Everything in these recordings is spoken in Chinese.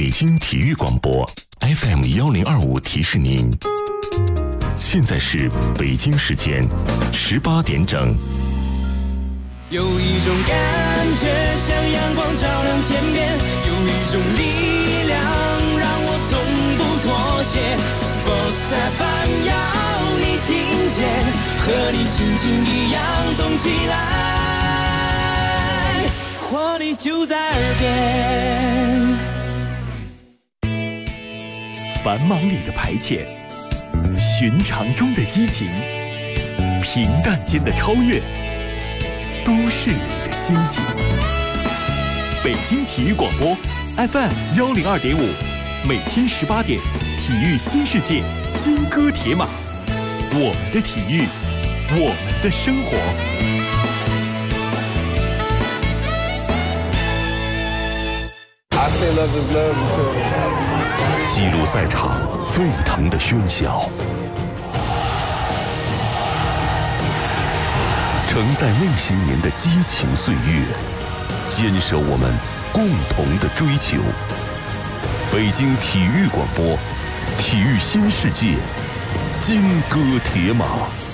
北京体育广播 FM1025提示您，现在是北京时间18点整。 有一种感觉像阳光照亮天边，有一种力量让我从不妥协。Sports FM 要你听见，和你心情一样动起来，活力就在耳边。 繁忙里的排遣，寻常中的激情，平淡间的超越，都市里的心情。北京体育广播 FM102.5，每天18点，体育新世界，金戈铁马，我们的体育，我们的生活。 记录赛场沸腾的喧嚣，承载那些年的激情岁月，坚守我们共同的追求。北京体育广播，体育新世界，金戈铁马。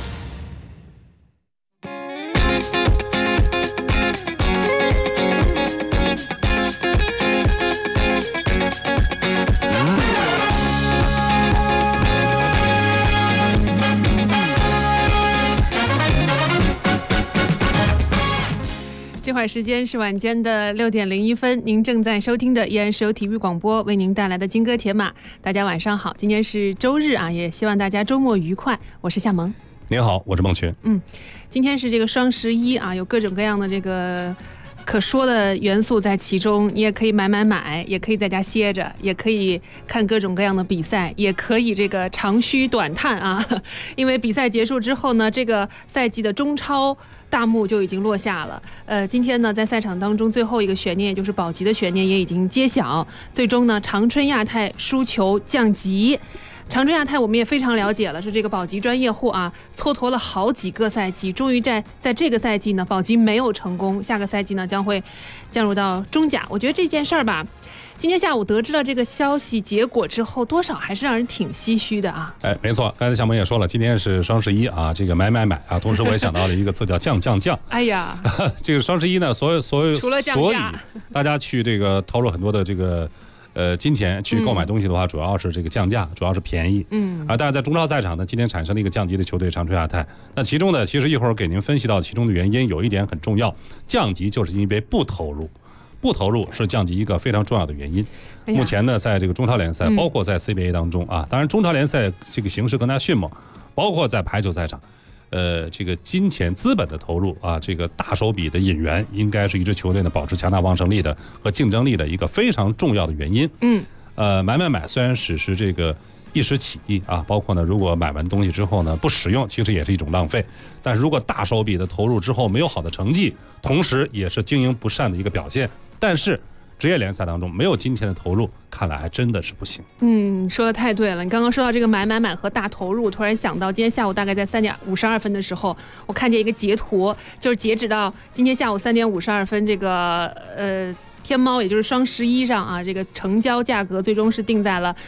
这会儿时间是晚间的6点01分，您正在收听的依然是由体育广播为您带来的金戈铁马。大家晚上好，今天是周日啊，也希望大家周末愉快。我是夏萌。 您好，我是孟群。 今天是这个双11啊，有各种各样的这个可说的元素在其中，你也可以买，也可以在家歇着，也可以看各种各样的比赛，也可以这个长吁短叹啊。因为比赛结束之后呢，这个赛季的中超大幕就已经落下了。今天呢，在赛场当中最后一个悬念，也就是保级的悬念也已经揭晓。最终呢，长春亚泰输球降级。长春亚泰我们也非常了解了，是这个保级专业户啊，蹉跎了好几个赛季，终于在这个赛季呢保级没有成功，下个赛季呢将会降入到中甲。我觉得这件事儿吧，今天下午得知了这个消息结果之后，多少还是让人挺唏嘘的啊。 没错，刚才小萌也说了，今天是双11啊，这个买啊，同时我也想到了一个字叫降。 哎呀， 这个双11呢，所以除了降价， 大家去这个投入很多的这个金钱去购买东西的话，主要是这个降价，主要是便宜。但是在中超赛场呢，今天产生了一个降级的球队长春亚泰。那其中呢，其实一会儿给您分析到其中的原因，有一点很重要，降级就是因为不投入是降级一个非常重要的原因。目前呢，在这个中超联赛，包括在 CBA 当中啊，当然中超联赛这个形势更加迅猛，包括在排球赛场。这个金钱资本的投入啊，这个大手笔的引援，应该是一支球队呢保持强大旺盛力的和竞争力的一个非常重要的原因。买虽然只是这个一时起意啊，包括呢，如果买完东西之后呢不使用，其实也是一种浪费。但是如果大手笔的投入之后没有好的成绩，同时也是经营不善的一个表现。但是职业联赛当中没有金钱的投入，看来还真的是不行。 说的太对了。你刚刚说到这个买和大投入，突然想到今天下午大概在3点52分的时候，我看见一个截图，就是截止到今天下午3点52分，这个天猫也就是双11上啊，这个成交价格最终是定在了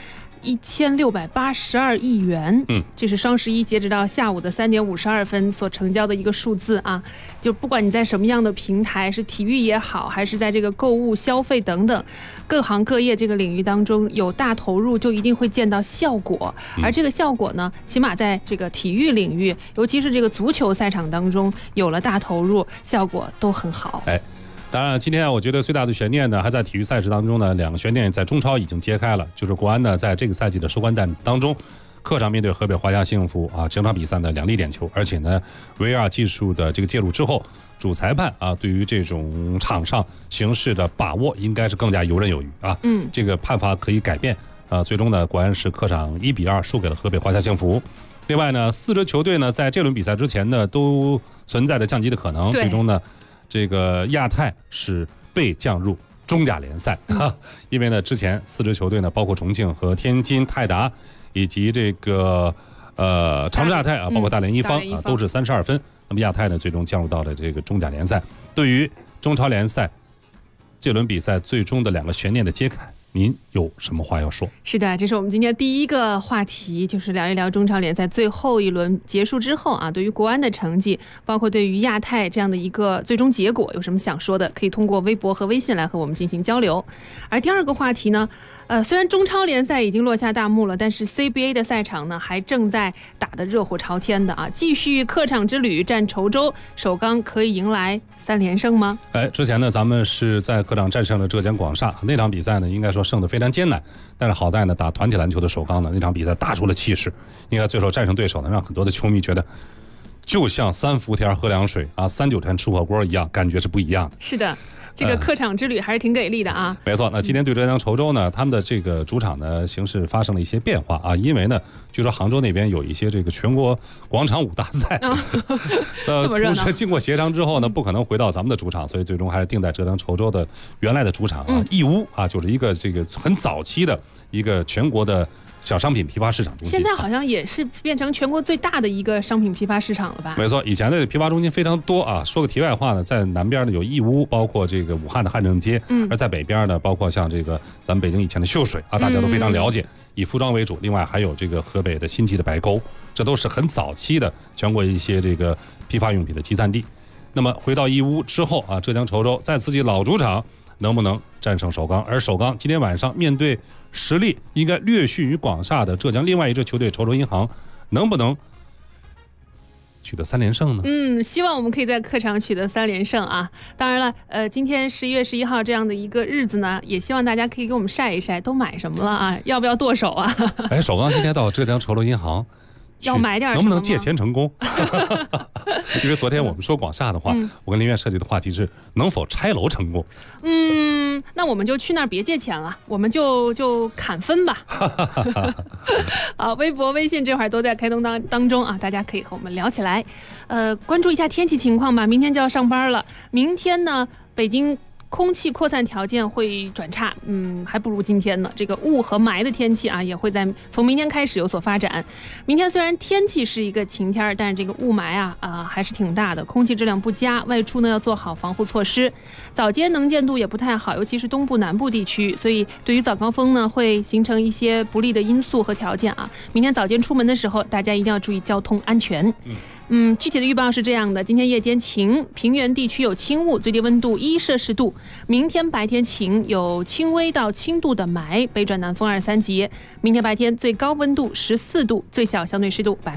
1682亿元。这是双11截止到下午的3点52分所成交的一个数字啊。就不管你在什么样的平台，是体育也好，还是在这个购物消费等等各行各业这个领域当中，有大投入就一定会见到效果。而这个效果呢，起码在这个体育领域，尤其是这个足球赛场当中，有了大投入，效果都很好。 当然，今天我觉得最大的悬念呢，还在体育赛事当中呢，两个悬念在中超已经揭开了，就是国安呢在这个赛季的收官战当中，客场面对河北华夏幸福啊，整场比赛呢2粒点球，而且呢 VR 技术的这个介入之后，主裁判啊对于这种场上形势的把握应该是更加游刃有余啊。这个判罚可以改变啊，最终呢国安是客场1比2输给了河北华夏幸福。另外呢，4支球队呢在这轮比赛之前呢都存在着降级的可能，最终呢这个亚太是被降入中甲联赛，因为呢之前4支球队呢，包括重庆和天津泰达，以及这个长春亚泰啊，包括大连一方啊，都是32分。那么亚太呢，最终降入到了这个中甲联赛。对于中超联赛这轮比赛最终的2个悬念的揭开， 您有什么话要说？ 是的，这是我们今天第一个话题，就是聊一聊中超联赛最后一轮结束之后啊，对于国安的成绩，包括对于亚太这样的一个最终结果，有什么想说的，可以通过微博和微信来和我们进行交流。而第二个话题呢，虽然中超联赛已经落下大幕了，但是 CBA 的赛场呢还正在打得热火朝天的啊，继续客场之旅战稠州，首钢可以迎来3连胜吗？ 之前呢，咱们是在客场战胜了浙江广厦，那场比赛呢，应该说胜得非常艰难，但是好在呢，打团体篮球的首钢呢，那场比赛打出了气势，应该最后战胜对手呢，让很多的球迷觉得就像3伏天喝凉水啊，3、9天吃火锅一样，感觉是不一样的。 是的。这个客场之旅还是挺给力的啊！ 没错，那今天对浙江稠州呢，他们的这个主场呢形势发生了一些变化啊，因为呢，据说杭州那边有一些这个全国广场舞大赛， 这么热闹。 经过协商之后呢，不可能回到咱们的主场，所以最终还是定在浙江稠州的原来的主场啊，义乌啊，就是一个这个很早期的一个全国的小商品批发市场中心， 现在好像也是变成全国最大的一个商品批发市场了吧？ 没错，以前的批发中心非常多啊。说个题外话呢，在南边呢有义乌，包括这个武汉的汉正街，而在北边呢，包括像这个咱们北京以前的秀水啊，大家都非常了解，以服装为主。另外还有这个河北的新奇的白沟，这都是很早期的全国一些这个批发用品的集散地。那么回到义乌之后啊，浙江稠州在自己老主场能不能战胜首钢？而首钢今天晚上面对实力应该略逊于广厦的浙江另外一支球队稠州银行，能不能取得3连胜呢？ 希望我们可以在客场取得3连胜啊！当然了，今天11月11号这样的一个日子呢，也希望大家可以给我们晒一晒，都买什么了啊？要不要剁手啊？ 首钢今天到浙江稠州银行。 要买点什么？ 能不能借钱成功？因为昨天我们说广厦的话，我跟林苑设计的话题是能否拆楼成功。 那我们就去那儿别借钱了，我们就砍分吧。微博、微信这会儿都在开通当中啊，大家可以和我们聊起来。关注一下天气情况吧，明天就要上班了。明天呢，北京空气扩散条件会转差，还不如今天呢。这个雾和霾的天气啊，也会从明天开始有所发展。明天虽然天气是一个晴天，但是这个雾霾还是挺大的，空气质量不佳，外出呢要做好防护措施。早间能见度也不太好，尤其是东部南部地区，所以对于早高峰呢会形成一些不利的因素和条件啊。明天早间出门的时候，大家一定要注意交通安全。具体的预报是这样的：今天夜间晴，平原地区有轻雾，最低温度1摄氏度；明天白天晴，有轻微到轻度的霾，北转南风2、3级。明天白天最高温度14度，最小相对湿度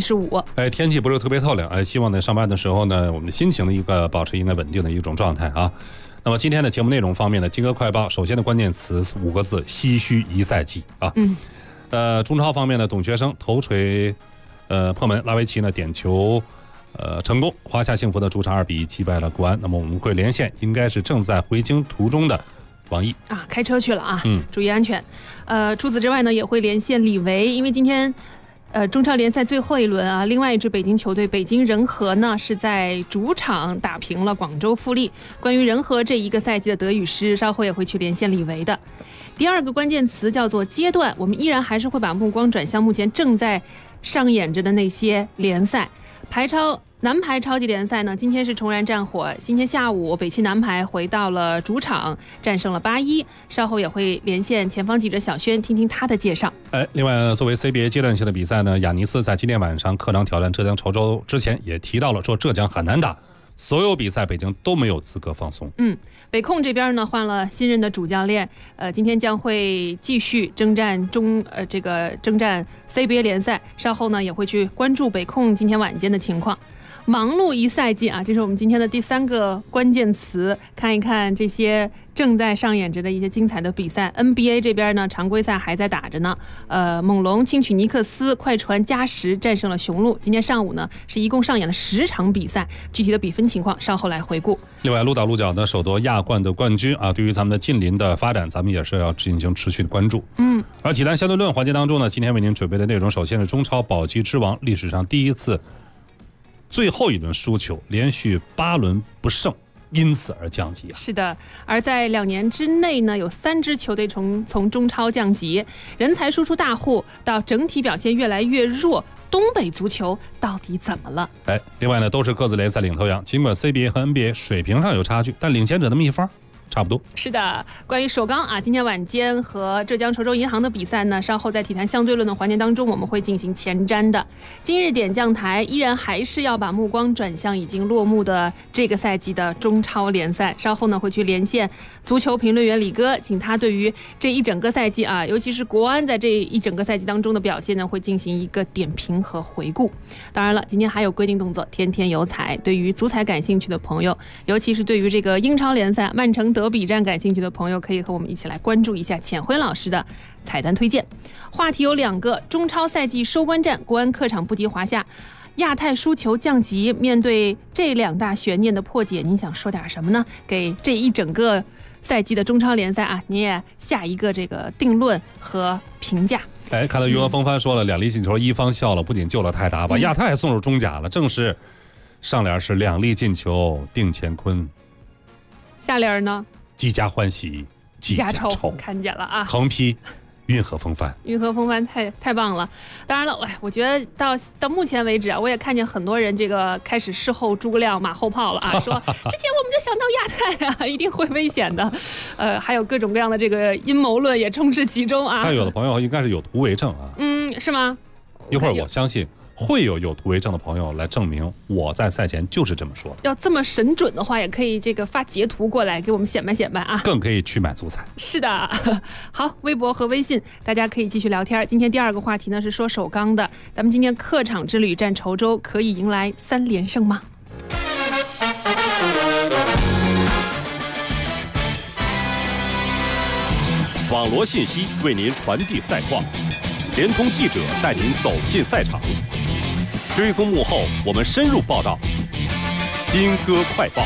35%。 天气不是特别透亮，希望在上班的时候呢，我们的心情的一个保持应该稳定的一种状态啊。那么今天的节目内容方面呢，金戈快报首先的关键词5个字：唏嘘一赛季啊。中超方面呢，董学生头锤破门，拉维奇呢点球成功，华夏幸福的主场2比1击败了国安。那么我们会连线应该是正在回京途中的王毅啊，开车去了啊，注意安全。除此之外呢，也会连线李维，因为今天中超联赛最后一轮啊，另外一支北京球队北京人和呢是在主场打平了广州富力。关于人和这一个赛季的得与失，稍后也会去连线李维的。第二个关键词叫做阶段，我们依然还是会把目光转向目前正在上演着的那些联赛。男排超级联赛呢，今天是重燃战火。今天下午，北汽男排回到了主场，战胜了8-1。稍后也会连线前方记者小轩，听听他的介绍。 另外，作为 CBA 阶段性的比赛呢，亚尼斯在今天晚上客场挑战浙江稠州之前也提到了，说浙江很难打。所有比赛北京都没有资格放松。 北控这边呢换了新任的主教练，今天将会继续征战 CBA 联赛，稍后呢也会去关注北控今天晚间的情况。忙碌一赛季啊，这是我们今天的第3个关键词，看一看这些正在上演着的一些精彩的比赛。 NBA 这边呢常规赛还在打着呢，猛龙轻取尼克斯，快船加时战胜了雄鹿。今天上午呢是一共上演了10场比赛，具体的比分情况稍后来回顾。 另外鹿岛鹿角呢首夺亚冠的冠军啊，对于咱们的近邻的发展咱们也是要进行持续的关注。而体坛相对论环节当中呢，今天为您准备的内容首先是中超保级之王历史上第一次最后一轮输球，连续8轮不胜，因此而降级。 是的，而在2年之内呢，有3支球队从中超降级，人才输出大户到整体表现越来越弱，东北足球到底怎么了？ 另外呢，都是各自联赛领头羊，尽管 CBA 和 NBA 水平上有差距，但领先者的秘方差不多。 是的，关于首钢啊，今天晚间和浙江稠州银行的比赛呢，稍后在体坛相对论的环节当中，我们会进行前瞻的。今日点将台依然还是要把目光转向已经落幕的这个赛季的中超联赛。稍后呢会去连线足球评论员李哥，请他对于这一整个赛季啊，尤其是国安在这一整个赛季当中的表现呢，会进行一个点评和回顾。当然了，今天还有规定动作，天天有彩。对于足彩感兴趣的朋友，尤其是对于这个英超联赛曼城德比战感兴趣的朋友，可以和我们一起来关注一下浅辉老师的彩蛋推荐。话题有2个：中超赛季收官战，国安客场不敌华夏；亚太输球降级。面对这2大悬念的破解，您想说点什么呢？给这一整个赛季的中超联赛啊，您也下一个这个定论和评价。 看到余额风帆说了2粒进球，一方笑了，不仅救了泰达，把亚太送入中甲了。正是上联是2粒进球定乾坤， 下联呢？ 几家欢喜几家愁， 看见了啊！ 横批运河风帆， 运河风帆太棒了。当然了，我觉得到目前为止啊，我也看见很多人这个开始事后诸葛亮马后炮了啊，说之前我们就想到亚太啊，一定会危险的。还有各种各样的这个阴谋论也充斥其中啊。 但有的朋友应该是有图为证啊。 是吗？ 一会儿我相信会有图为证的朋友来证明我在赛前就是这么说的。 要这么神准的话，也可以这个发截图过来给我们显摆啊， 更可以去买足彩。 是的，好，微博和微信大家可以继续聊天。今天第2个话题呢是说首钢的，咱们今天客场之旅战稠州，可以迎来3连胜吗？ 网罗信息为您传递赛况，联通记者带您走进赛场，追踪幕后我们深入报道。金歌快报。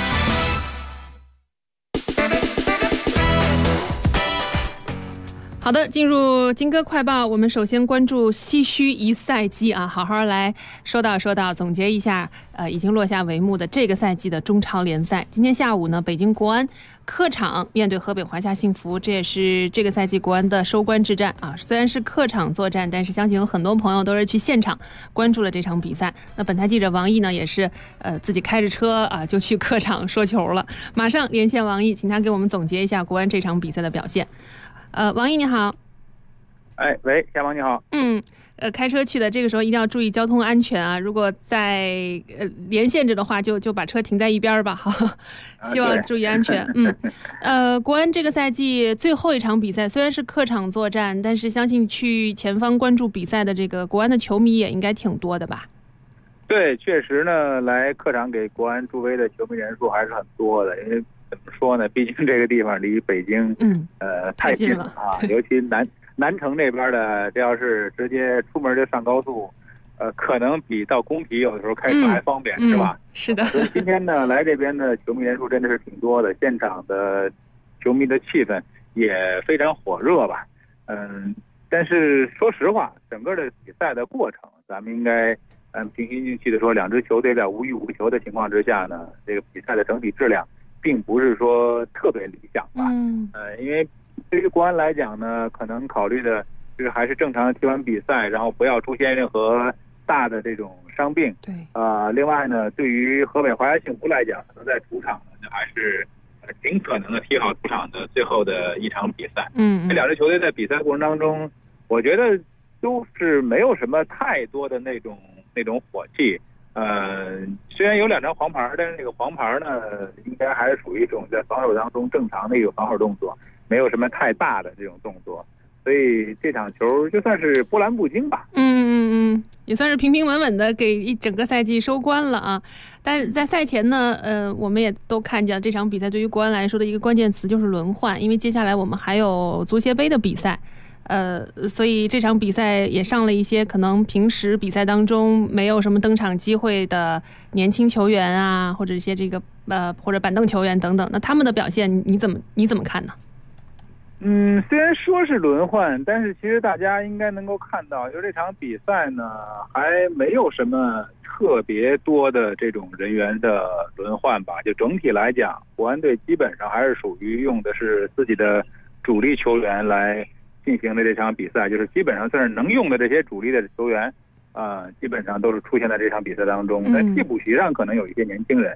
好的，进入金歌快报，我们首先关注唏嘘一赛季啊，好好来说道，总结一下已经落下帷幕的这个赛季的中超联赛。今天下午呢，北京国安客场面对河北华夏幸福，这也是这个赛季国安的收官之战啊。虽然是客场作战，但是相信有很多朋友都是去现场关注了这场比赛。那本台记者王毅呢，也是自己开着车啊就去客场说球了。马上连线王毅，请他给我们总结一下国安这场比赛的表现。王毅你好。 喂，夏萌你好。 开车去的，这个时候一定要注意交通安全啊！如果在连线着的话，就把车停在一边吧，好，希望注意安全。国安这个赛季最后一场比赛虽然是客场作战，但是相信去前方关注比赛的这个国安的球迷也应该挺多的吧？ 对，确实呢，来客场给国安助威的球迷人数还是很多的，因为怎么说呢，毕竟这个地方离北京太近了啊，尤其南城这边的，这要是直接出门就上高速，可能比到工体有的时候开车还方便，是吧？ 是的。 所以今天呢，来这边的球迷人数真的是挺多的，现场的球迷的气氛也非常火热吧。但是说实话，整个的比赛的过程，咱们应该平心静气的说，2支球队在无欲无求的情况之下呢，这个比赛的整体质量并不是说特别理想吧。因为对于国安来讲呢，可能考虑的就是还是正常的踢完比赛，然后不要出现任何大的这种伤病。 对。 另外呢，对于河北华夏幸福来讲，可能在主场呢，还是尽可能的踢好主场的最后的一场比赛。这2支球队在比赛过程当中，我觉得都是没有什么太多的那种火气。虽然有2张黄牌，但是这个黄牌呢，应该还是属于一种在防守当中正常的一个防守动作，没有什么太大的这种动作，所以这场球就算是波澜不惊吧。 也算是平平稳稳的给一整个赛季收官了啊。但在赛前呢，我们也都看见这场比赛对于国安来说的一个关键词就是轮换，因为接下来我们还有足协杯的比赛。所以这场比赛也上了一些可能平时比赛当中没有什么登场机会的年轻球员啊，或者一些这个或者板凳球员等等。那他们的表现你怎么看呢？ 虽然说是轮换，但是其实大家应该能够看到，就这场比赛呢，还没有什么特别多的这种人员的轮换吧。就整体来讲，国安队基本上还是属于用的是自己的主力球员来进行的这场比赛，就是基本上算是能用的这些主力的球员，基本上都是出现在这场比赛当中。在替补席上可能有一些年轻人，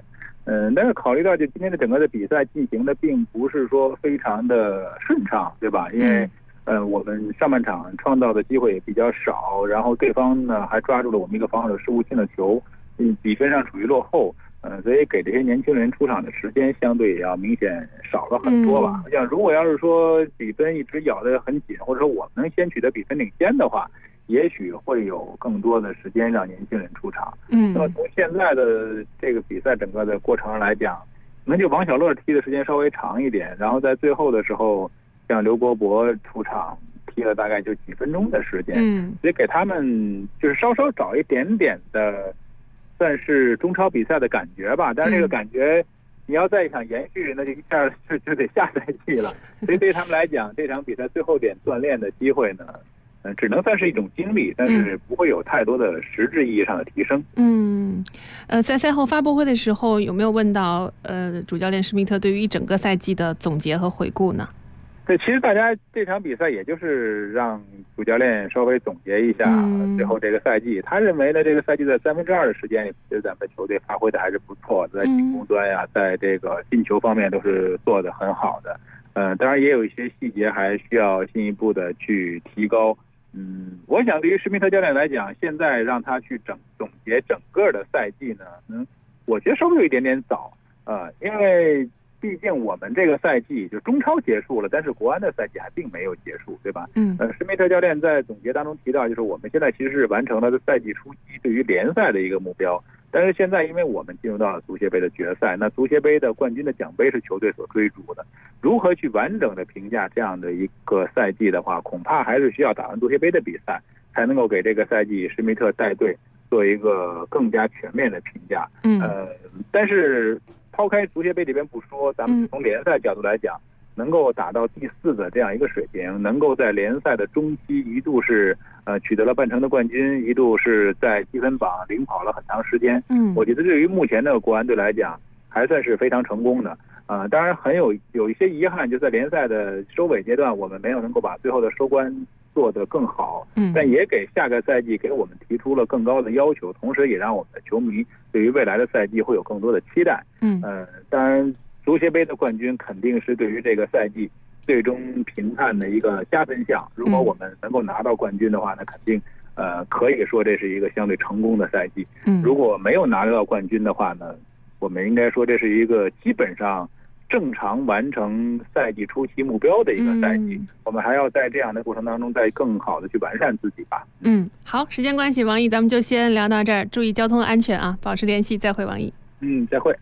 但是考虑到就今天的整个的比赛进行的并不是说非常的顺畅，对吧？因为我们上半场创造的机会也比较少，然后对方呢还抓住了我们一个防守的失误性的球，比分上处于落后，所以给这些年轻人出场的时间相对也要明显少了很多吧。像如果要是说比分一直咬得很紧，或者说我们能先取得比分领先的话，也许会有更多的时间让年轻人出场。那么从现在的这个比赛整个的过程上来讲，可能就王小乐踢的时间稍微长一点，然后在最后的时候，像刘国博出场踢了大概就几分钟的时间，所以给他们就是稍稍找一点点的，算是中超比赛的感觉吧。但是这个感觉，你要再想延续，那就一下就得下赛季了。所以对他们来讲，这场比赛最后点锻炼的机会呢，只能算是一种经历，但是不会有太多的实质意义上的提升。 在赛后发布会的时候，有没有问到主教练施密特对于一整个赛季的总结和回顾呢？ 对，其实大家这场比赛也就是让主教练稍微总结一下最后这个赛季。他认为呢，这个赛季的2/3的时间里，其实咱们的球队发挥的还是不错的，在进攻端呀，在这个进球方面都是做得很好的。当然也有一些细节还需要进一步的去提高。我想对于施密特教练来讲，现在让他去总结整个的赛季呢，我觉得稍微有一点点早，因为毕竟我们这个赛季就中超结束了，但是国安的赛季还并没有结束，对吧？施密特教练在总结当中提到，就是我们现在其实是完成了赛季初期对于联赛的一个目标，但是现在因为我们进入到了足协杯的决赛，那足协杯的冠军的奖杯是球队所追逐的，如何去完整的评价这样的一个赛季的话，恐怕还是需要打完足协杯的比赛，才能够给这个赛季施密特带队做一个更加全面的评价。但是抛开足协杯这边不说，咱们从联赛角度来讲，能够打到第4的这样一个水平，能够在联赛的中期一度是取得了半程的冠军，一度是在积分榜领跑了很长时间。我觉得对于目前的国安队来讲，还算是非常成功的。当然有一些遗憾，就在联赛的收尾阶段，我们没有能够把最后的收官做得更好，但也给下个赛季给我们提出了更高的要求，同时也让我们的球迷对于未来的赛季会有更多的期待。当然足协杯的冠军肯定是对于这个赛季最终评判的一个加分项，如果我们能够拿到冠军的话，那肯定可以说这是一个相对成功的赛季。如果没有拿到冠军的话呢，我们应该说这是一个基本上正常完成赛季初期目标的一个赛季，我们还要在这样的过程当中再更好的去完善自己吧。 好，时间关系，王毅咱们就先聊到这儿，注意交通安全啊，保持联系，再会，王毅。 再会。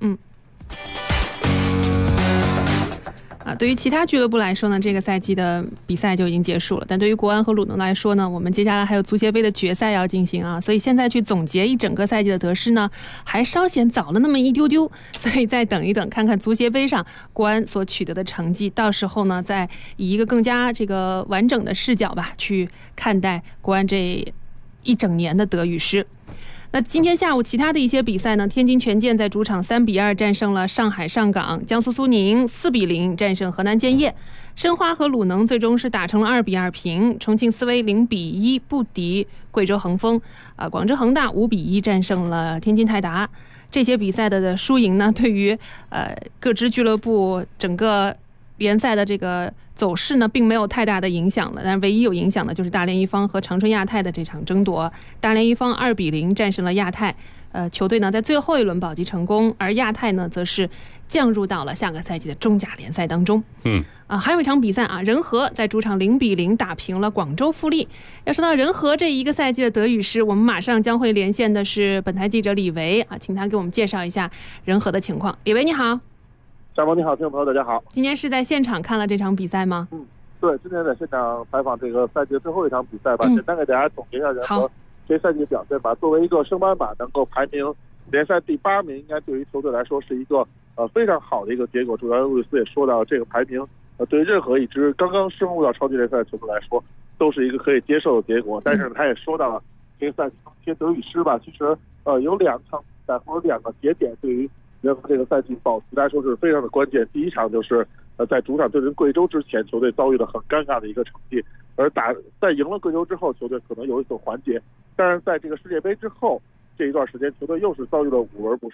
对于其他俱乐部来说呢，这个赛季的比赛就已经结束了，但对于国安和鲁能来说呢，我们接下来还有足协杯的决赛要进行啊，所以现在去总结一整个赛季的得失呢，还稍显早了那么一丢丢，所以再等一等，看看足协杯上国安所取得的成绩，到时候呢，再以一个更加这个完整的视角吧，去看待国安这一整年的得与失。那今天下午其他的一些比赛呢，天津权健在主场3-2战胜了上海上港，江苏苏宁4-0战胜河南建业，申花和鲁能最终是打成了2-2平，重庆斯威0-1不敌贵州恒丰，广州恒大5-1战胜了天津泰达。这些比赛的输赢呢，对于各支俱乐部整个联赛的这个走势呢，并没有太大的影响了，但唯一有影响的就是大连一方和长春亚泰的这场争夺。大连一方2-0战胜了亚泰，球队呢在最后一轮保级成功，而亚泰呢则是降入到了下个赛季的中甲联赛当中。还有一场比赛啊，仁和在主场0-0打平了广州富力。要说到仁和这一个赛季的得与失，我们马上将会连线的是本台记者李维啊，请他给我们介绍一下仁和的情况。李维你好。 小萌你好，听众朋友大家好。 今天是在现场看了这场比赛吗？ 对，今天在现场采访这个赛季的最后一场比赛吧，简单给大家总结一下仁和这赛季的表现吧。作为一个升班马，能够排名联赛第8名，应该对于球队来说是一个非常好的一个结果。主教练路易斯也说到，这个排名对于任何一支刚刚升入到超级联赛的球队来说，都是一个可以接受的结果。但是他也说到了这个赛季中一些得与失吧，其实有2场比赛或者2个节点对于仁和这个赛季保级来说是非常的关键。第一场就是在主场对阵贵州之前，球队遭遇了很尴尬的一个成绩，而在赢了贵州之后，球队可能有一所缓解。但是在这个世界杯之后这一段时间，球队又是遭遇了5轮不胜，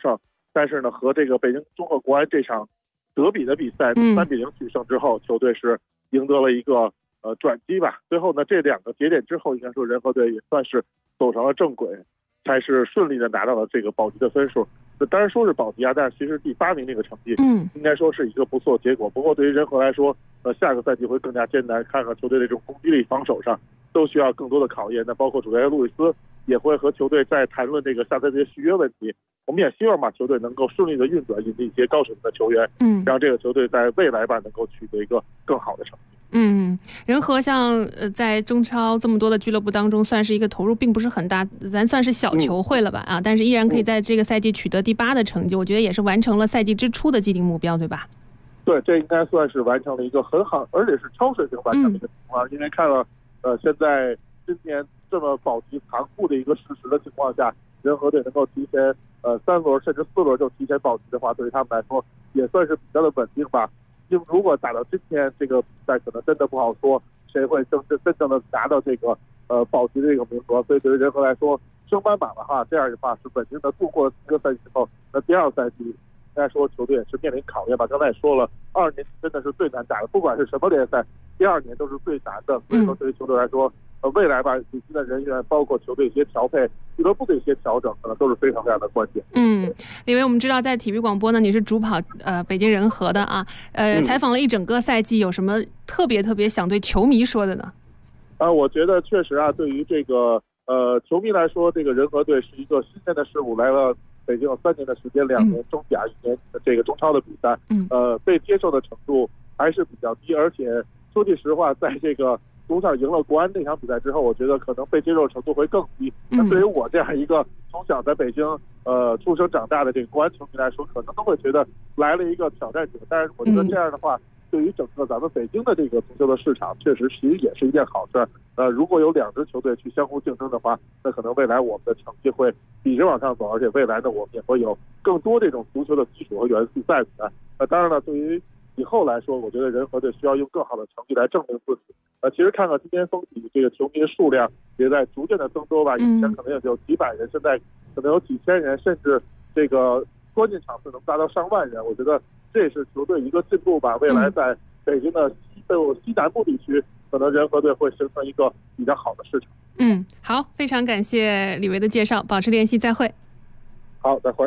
但是呢，和这个北京综合国安这场德比的比赛3-0取胜之后，球队是赢得了一个转机吧。最后呢，这2个节点之后，应该说人和队也算是走上了正轨，才是顺利的拿到了这个保级的分数。当然说是保级啊，但是其实第8名这个成绩，应该说是一个不错的结果。不过对于人和来说，下个赛季会更加艰难，看看球队的这种攻击力、防守上都需要更多的考验。那包括主教练路易斯也会和球队在谈论这个下赛季的续约问题。我们也希望把球队能够顺利的运转，引进一些高水平的球员，让这个球队在未来吧能够取得一个更好的成绩。 人和像在中超这么多的俱乐部当中，算是一个投入并不是很大，咱算是小球会了吧啊，但是依然可以在这个赛季取得第8的成绩，我觉得也是完成了赛季之初的既定目标，对吧？ 对，这应该算是完成了一个很好，而且是超水平完成的一个情况。因为看了现在今年这么保级残酷的一个事实的情况下，人和队能够提前3轮甚至4轮就提前保级的话，对于他们来说也算是比较的稳定吧。如果打到今天这个比赛，可能真的不好说谁会真正的拿到这个保级的这个名额。所以对于人和来说，升班马的话，这样的话是稳定的度过了1个赛季之后，那第2赛季应该说球队也是面临考验吧。刚才也说了，2年真的是最难打的，不管是什么联赛，第2年都是最难的。所以说对于球队来说，未来吧，引进的人员包括球队一些调配、俱乐部的一些调整，可能都是非常非常的关键。 李维，我们知道在体育广播呢，你是主跑北京人和的啊，采访了一整个赛季，有什么特别想对球迷说的呢？ 我觉得确实啊，对于这个球迷来说，这个人和队是一个新鲜的事物，来了北京有3年的时间，2年中甲，1年这个中超的比赛，被接受的程度还是比较低，而且说句实话，在这个主场赢了国安那场比赛之后，我觉得可能被接受程度会更低。那对于我这样一个从小在北京出生长大的这个国安球迷来说，可能都会觉得来了一个挑战者。但是我觉得这样的话，对于整个咱们北京的这个足球的市场，确实其实也是一件好事。如果有2支球队去相互竞争的话，那可能未来我们的成绩会比着往上走，而且未来呢，我们也会有更多这种足球的基础和元素在里面。当然了，对于以后来说，我觉得人和队需要用更好的成绩来证明自己。其实看看今天风体这个球迷的数量也在逐渐的增多吧，以前可能也就几百人，现在可能有几千人，甚至这个关键场次能达到上万人。我觉得这也是球队一个进步吧。未来在北京的西南部地区，可能人和队会形成一个比较好的市场。 好，非常感谢李维的介绍，保持联系，再会。 好，再会。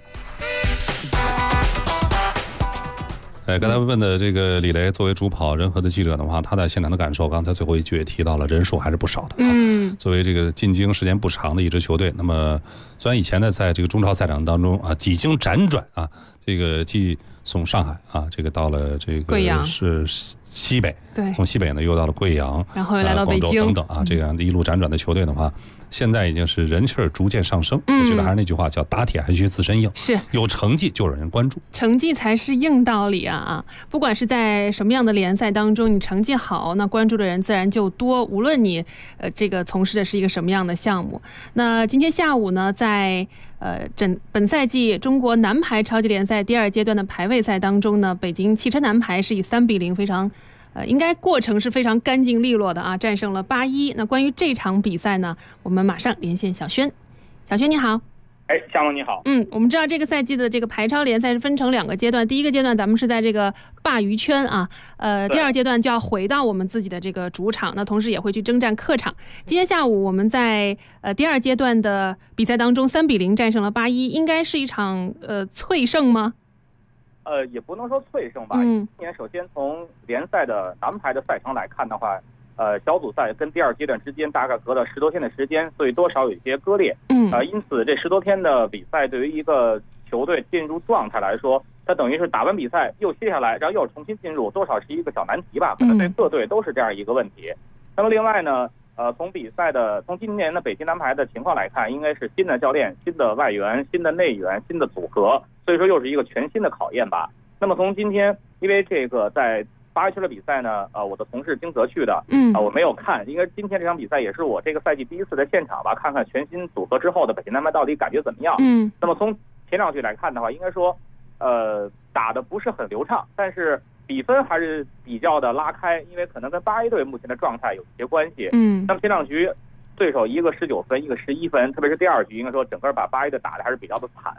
刚才问的这个李雷作为主跑人和的记者的话，他在现场的感受，刚才最后一句也提到了，人数还是不少的。作为这个进京时间不长的一支球队，那么虽然以前呢在这个中超赛场当中啊几经辗转啊，这个既从上海啊这个到了这个贵阳是西北， 对， 从西北呢又到了贵阳， 然后又来到北京广州等等啊，这样的一路辗转的球队的话，现在已经是人气儿逐渐上升。我觉得还是那句话，叫打铁还需自身硬， 是有成绩就有人关注， 成绩才是硬道理啊！不管是在什么样的联赛当中，你成绩好，那关注的人自然就多。无论你这个从事的是一个什么样的项目。那今天下午呢，在本赛季中国男排超级联赛第2阶段的排位赛当中呢，北京汽车男排是以3-0非常应该过程是非常干净利落的啊，战胜了8-1。那关于这场比赛呢，我们马上连线小轩。小轩你好。 夏萌你好。 我们知道这个赛季的这个排超联赛是分成2个阶段，第一个阶段咱们是在这个鲅鱼圈啊，第2阶段就要回到我们自己的这个主场，那同时也会去征战客场。今天下午我们在第2阶段的比赛当中3-0战胜了8-1，应该是一场脆胜吗？ 也不能说脆胜吧。今年首先从联赛的男排的赛程来看的话，小组赛跟第2阶段之间大概隔了10多天的时间，所以多少有一些割裂。因此这10多天的比赛对于一个球队进入状态来说，它等于是打完比赛又歇下来，然后又重新进入，多少是一个小难题吧。可能对各队都是这样一个问题。那么另外呢，从今年的北京男排的情况来看，应该是新的教练、新的外援、新的内援、新的组合，所以说又是一个全新的考验吧。那么从今天，因为这个在8区的比赛呢，我的同事金泽去的，我没有看，因为今天这场比赛也是我这个赛季第1次在现场吧，看看全新组合之后的北京男排到底感觉怎么样。那么从前2局来看的话，应该说，打的不是很流畅，但是比分还是比较的拉开，因为可能跟8-1队目前的状态有一些关系。那么前2局对手一个19分，一个11分，特别是第2局，应该说整个把8-1队打的还是比较的惨。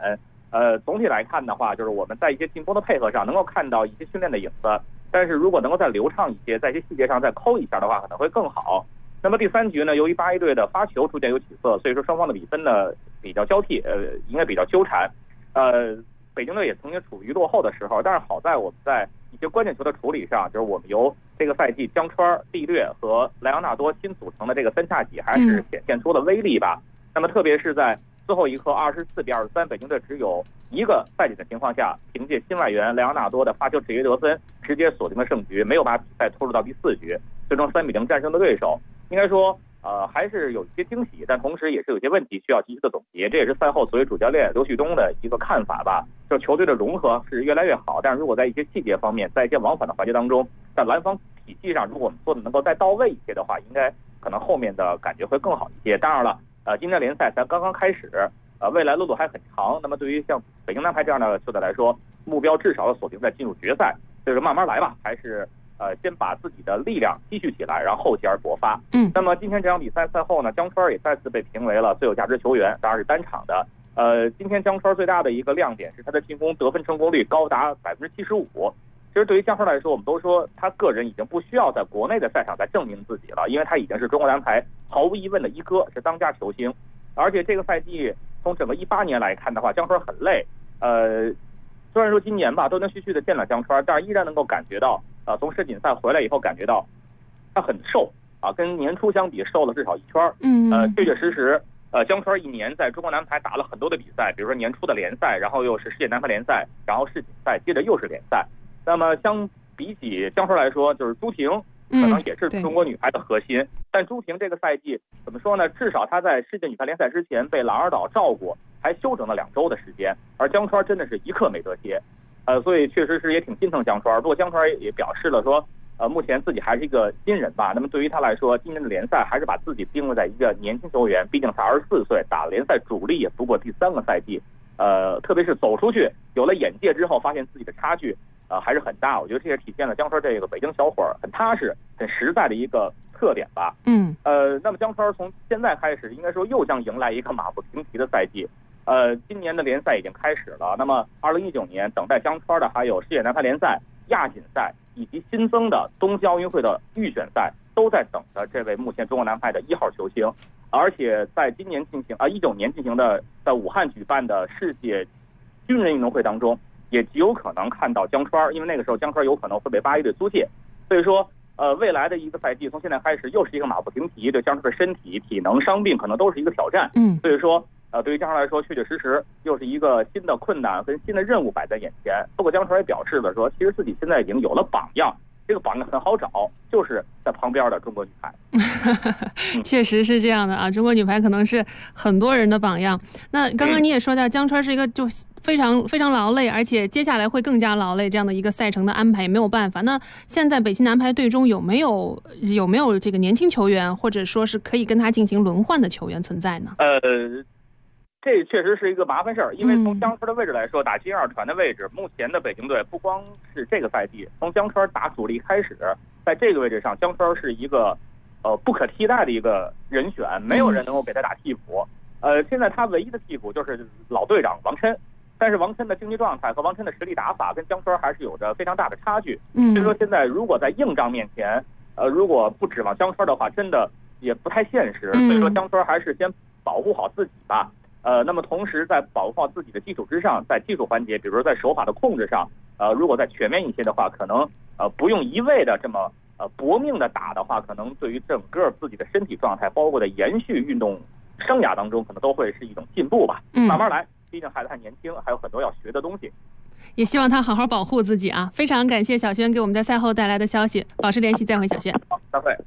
总体来看的话，就是我们在一些进攻的配合上能够看到一些训练的影子，但是如果能够再流畅一些，在一些细节上再抠一下的话，可能会更好。那么第3局呢，由于巴西队的发球逐渐有起色，所以说双方的比分呢比较交替，应该比较纠缠。北京队也曾经处于落后的时候，但是好在我们在一些关键球的处理上，就是我们由这个赛季江川、蒂略和莱昂纳多新组成的这个三叉戟，还是显现出了威力吧。那么特别是在最后一刻24-23，北京队只有1个赛点的情况下，凭借新外援莱昂纳多的发球制约得分，直接锁定了胜局，没有把比赛拖入到第4局，最终3-0战胜了对手。应该说，还是有一些惊喜，但同时也是有些问题需要及时的总结。这也是赛后作为主教练刘旭东的一个看法吧。就球队的融合是越来越好，但是如果在一些细节方面，在一些往返的环节当中，在蓝方体系上，如果我们做的能够再到位一些的话，应该可能后面的感觉会更好一些。当然了，今天联赛才刚刚开始，未来路还很长。那么对于像北京南排这样的球队来说，目标至少要锁定在进入决赛，所以说慢慢来吧，还是先把自己的力量积蓄起来，然后后期而勃发。那么今天这场比赛赛后呢，江川也再次被评为了最有价值球员，当然是单场的。今天江川最大的一个亮点是他的进攻得分成功率高达75%。其实对于江川来说，我们都说他个人已经不需要在国内的赛场再证明自己了，因为他已经是中国男排毫无疑问的一哥，是当家球星。而且这个赛季从整个18年来看的话，江川很累。虽然说今年吧断断续续的见了江川，但是依然能够感觉到，从世锦赛回来以后感觉到他很瘦啊，跟年初相比瘦了至少1圈。确确实实，江川一年在中国男排打了很多的比赛，比如说年初的联赛，然后又是世界男排联赛，然后世锦赛，接着又是联赛。那么相比起江川来说，就是朱婷可能也是中国女排的核心。但朱婷这个赛季怎么说呢？至少她在世界女排联赛之前被郎尔岛照顾，还休整了2周的时间，而江川真的是一刻没得歇。所以确实是也挺心疼江川。不过江川也表示了说，目前自己还是一个新人吧。那么对于他来说，今年的联赛还是把自己定位在一个年轻球员，毕竟才24岁，打联赛主力也不过第3个赛季。特别是走出去有了眼界之后，发现自己的差距还是很大。我觉得这也体现了江川这个北京小伙很踏实、很实在的一个特点吧。那么江川从现在开始，应该说又将迎来一个马不停蹄的赛季。今年的联赛已经开始了。那么2019年等待江川的还有世界男排联赛、亚锦赛以及新增的冬季奥运会的预选赛，都在等着这位目前中国男排的1号球星。而且在今年进行19年进行的在武汉举办的世界军人运动会当中，也极有可能看到江川，因为那个时候江川有可能会被巴西队租借。所以说未来的一个赛季从现在开始又是一个马不停蹄，对江川的身体、体能、伤病可能都是一个挑战。所以说对于江川来说，确确实实又是一个新的困难跟新的任务摆在眼前。不过江川也表示了说，其实自己现在已经有了榜样，这个榜样很好找，就是在旁边的中国女排。 确实是这样的啊，中国女排可能是很多人的榜样。那刚刚你也说到，江川是一个就非常非常劳累，而且接下来会更加劳累这样的一个赛程的安排，也没有办法。那现在北京男排队中有没有这个年轻球员，或者说是可以跟他进行轮换的球员存在呢？ 这确实是一个麻烦事儿，因为从江川的位置来说，打金2传的位置，目前的北京队不光是这个赛季，从江川打主力开始，在这个位置上，江川是一个不可替代的一个人选，没有人能够给他打替补。现在他唯一的替补就是老队长王琛，但是王琛的竞技状态和王琛的实力打法跟江川还是有着非常大的差距。所以说现在如果在硬仗面前，如果不指望江川的话，真的也不太现实。所以说江川还是先保护好自己吧。那么同时在保护好自己的基础之上，在技术环节，比如说在手法的控制上，如果再全面一些的话，可能不用一味的这么搏命的打的话，可能对于整个自己的身体状态，包括在延续运动生涯当中，可能都会是一种进步吧。慢慢来，毕竟孩子还年轻，还有很多要学的东西。 也希望他好好保护自己啊！非常感谢小轩给我们在赛后带来的消息，保持联系，再会，小轩。 好，再会。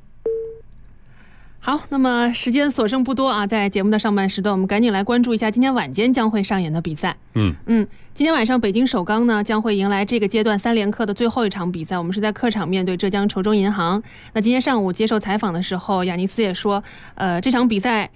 好，那么时间所剩不多啊，在节目的上半时段，我们赶紧来关注一下今天晚间将会上演的比赛。今天晚上北京首钢呢将会迎来这个阶段3连客的最后一场比赛，我们是在客场面对浙江稠州银行。那今天上午接受采访的时候，亚尼斯也说，这场比赛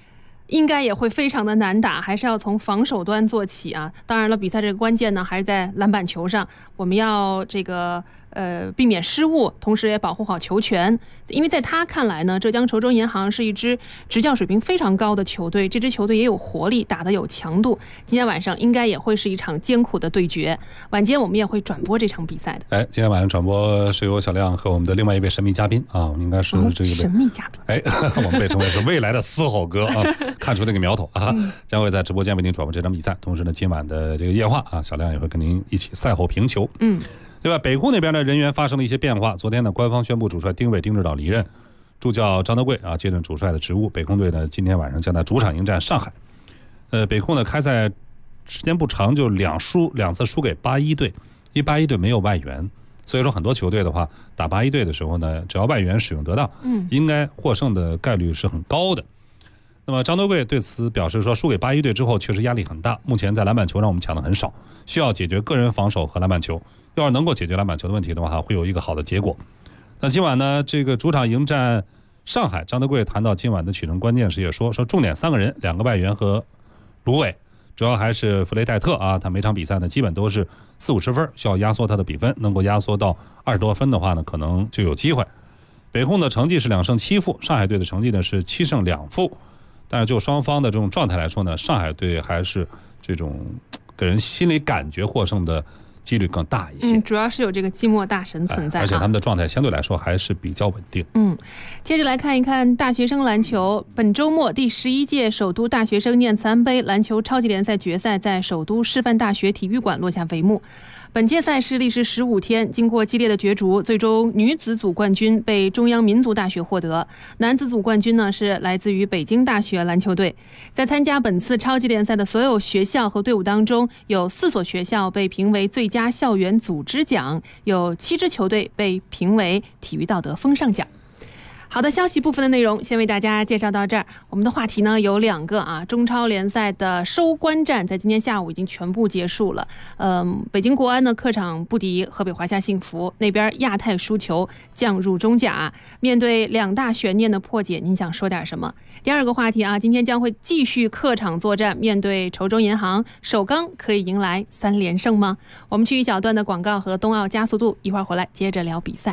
应该也会非常的难打，还是要从防守端做起啊。当然了，比赛这个关键呢还是在篮板球上，我们要这个避免失误，同时也保护好球权。因为在他看来呢，浙江稠州银行是一支执教水平非常高的球队，这支球队也有活力，打得有强度。今天晚上应该也会是一场艰苦的对决。晚间我们也会转播这场比赛的。 今天晚上转播是由小亮和我们的另外一位神秘嘉宾啊，应该是这个神秘嘉宾。 我们被称为是未来的嘶吼哥啊，看出那个苗头啊，将会在直播间为您转播这场比赛。同时呢，今晚的这个夜话啊，小亮也会跟您一起赛后评球。对吧？北控那边的人员发生了一些变化。昨天呢，官方宣布主帅丁伟、丁指导离任，助教张德贵啊接任主帅的职务。北控队呢，今天晚上将在主场迎战上海。北控呢开赛时间不长，就两次输给81队，181队没有外援，所以说很多球队的话，打81队的时候呢，只要外援使用得当，应该获胜的概率是很高的。那么张德贵对此表示说，输给81队之后确实压力很大，目前在篮板球上我们抢的很少，需要解决个人防守和篮板球。要是能够解决篮板球的问题的话，会有一个好的结果。那今晚呢，这个主场迎战上海，张德贵谈到今晚的取胜关键时也说重点3个人，2个外援和芦苇，主要还是弗雷戴特啊，他每场比赛呢基本都是40-50分，需要压缩他的比分，能够压缩到20多分的话呢，可能就有机会。北控的成绩是2胜7负，上海队的成绩呢是7胜2负，但是就双方的这种状态来说呢，上海队还是这种给人心里感觉获胜的几率更大一些。 主要是有这个季末大神存在， 而且他们的状态相对来说还是比较稳定。 接着来看一看大学生篮球。本周末第11届首都大学生念慈庵杯篮球超级联赛决赛在首都师范大学体育馆落下帷幕。本届赛事历时15天，经过激烈的角逐，最终女子组冠军被中央民族大学获得，男子组冠军呢是来自于北京大学篮球队。在参加本次超级联赛的所有学校和队伍当中，有4所学校被评为最佳校园组织奖，有7支球队被评为体育道德风尚奖。好的，消息部分的内容先为大家介绍到这儿。我们的话题呢有2个啊，中超联赛的收官战在今天下午已经全部结束了。北京国安呢客场不敌河北华夏幸福，那边亚太输球降入中甲。面对2大悬念的破解，您想说点什么？第2个话题啊，今天将会继续客场作战，面对稠州银行，首钢可以迎来3连胜吗？我们去一小段的广告和冬奥加速度，一会儿回来接着聊比赛。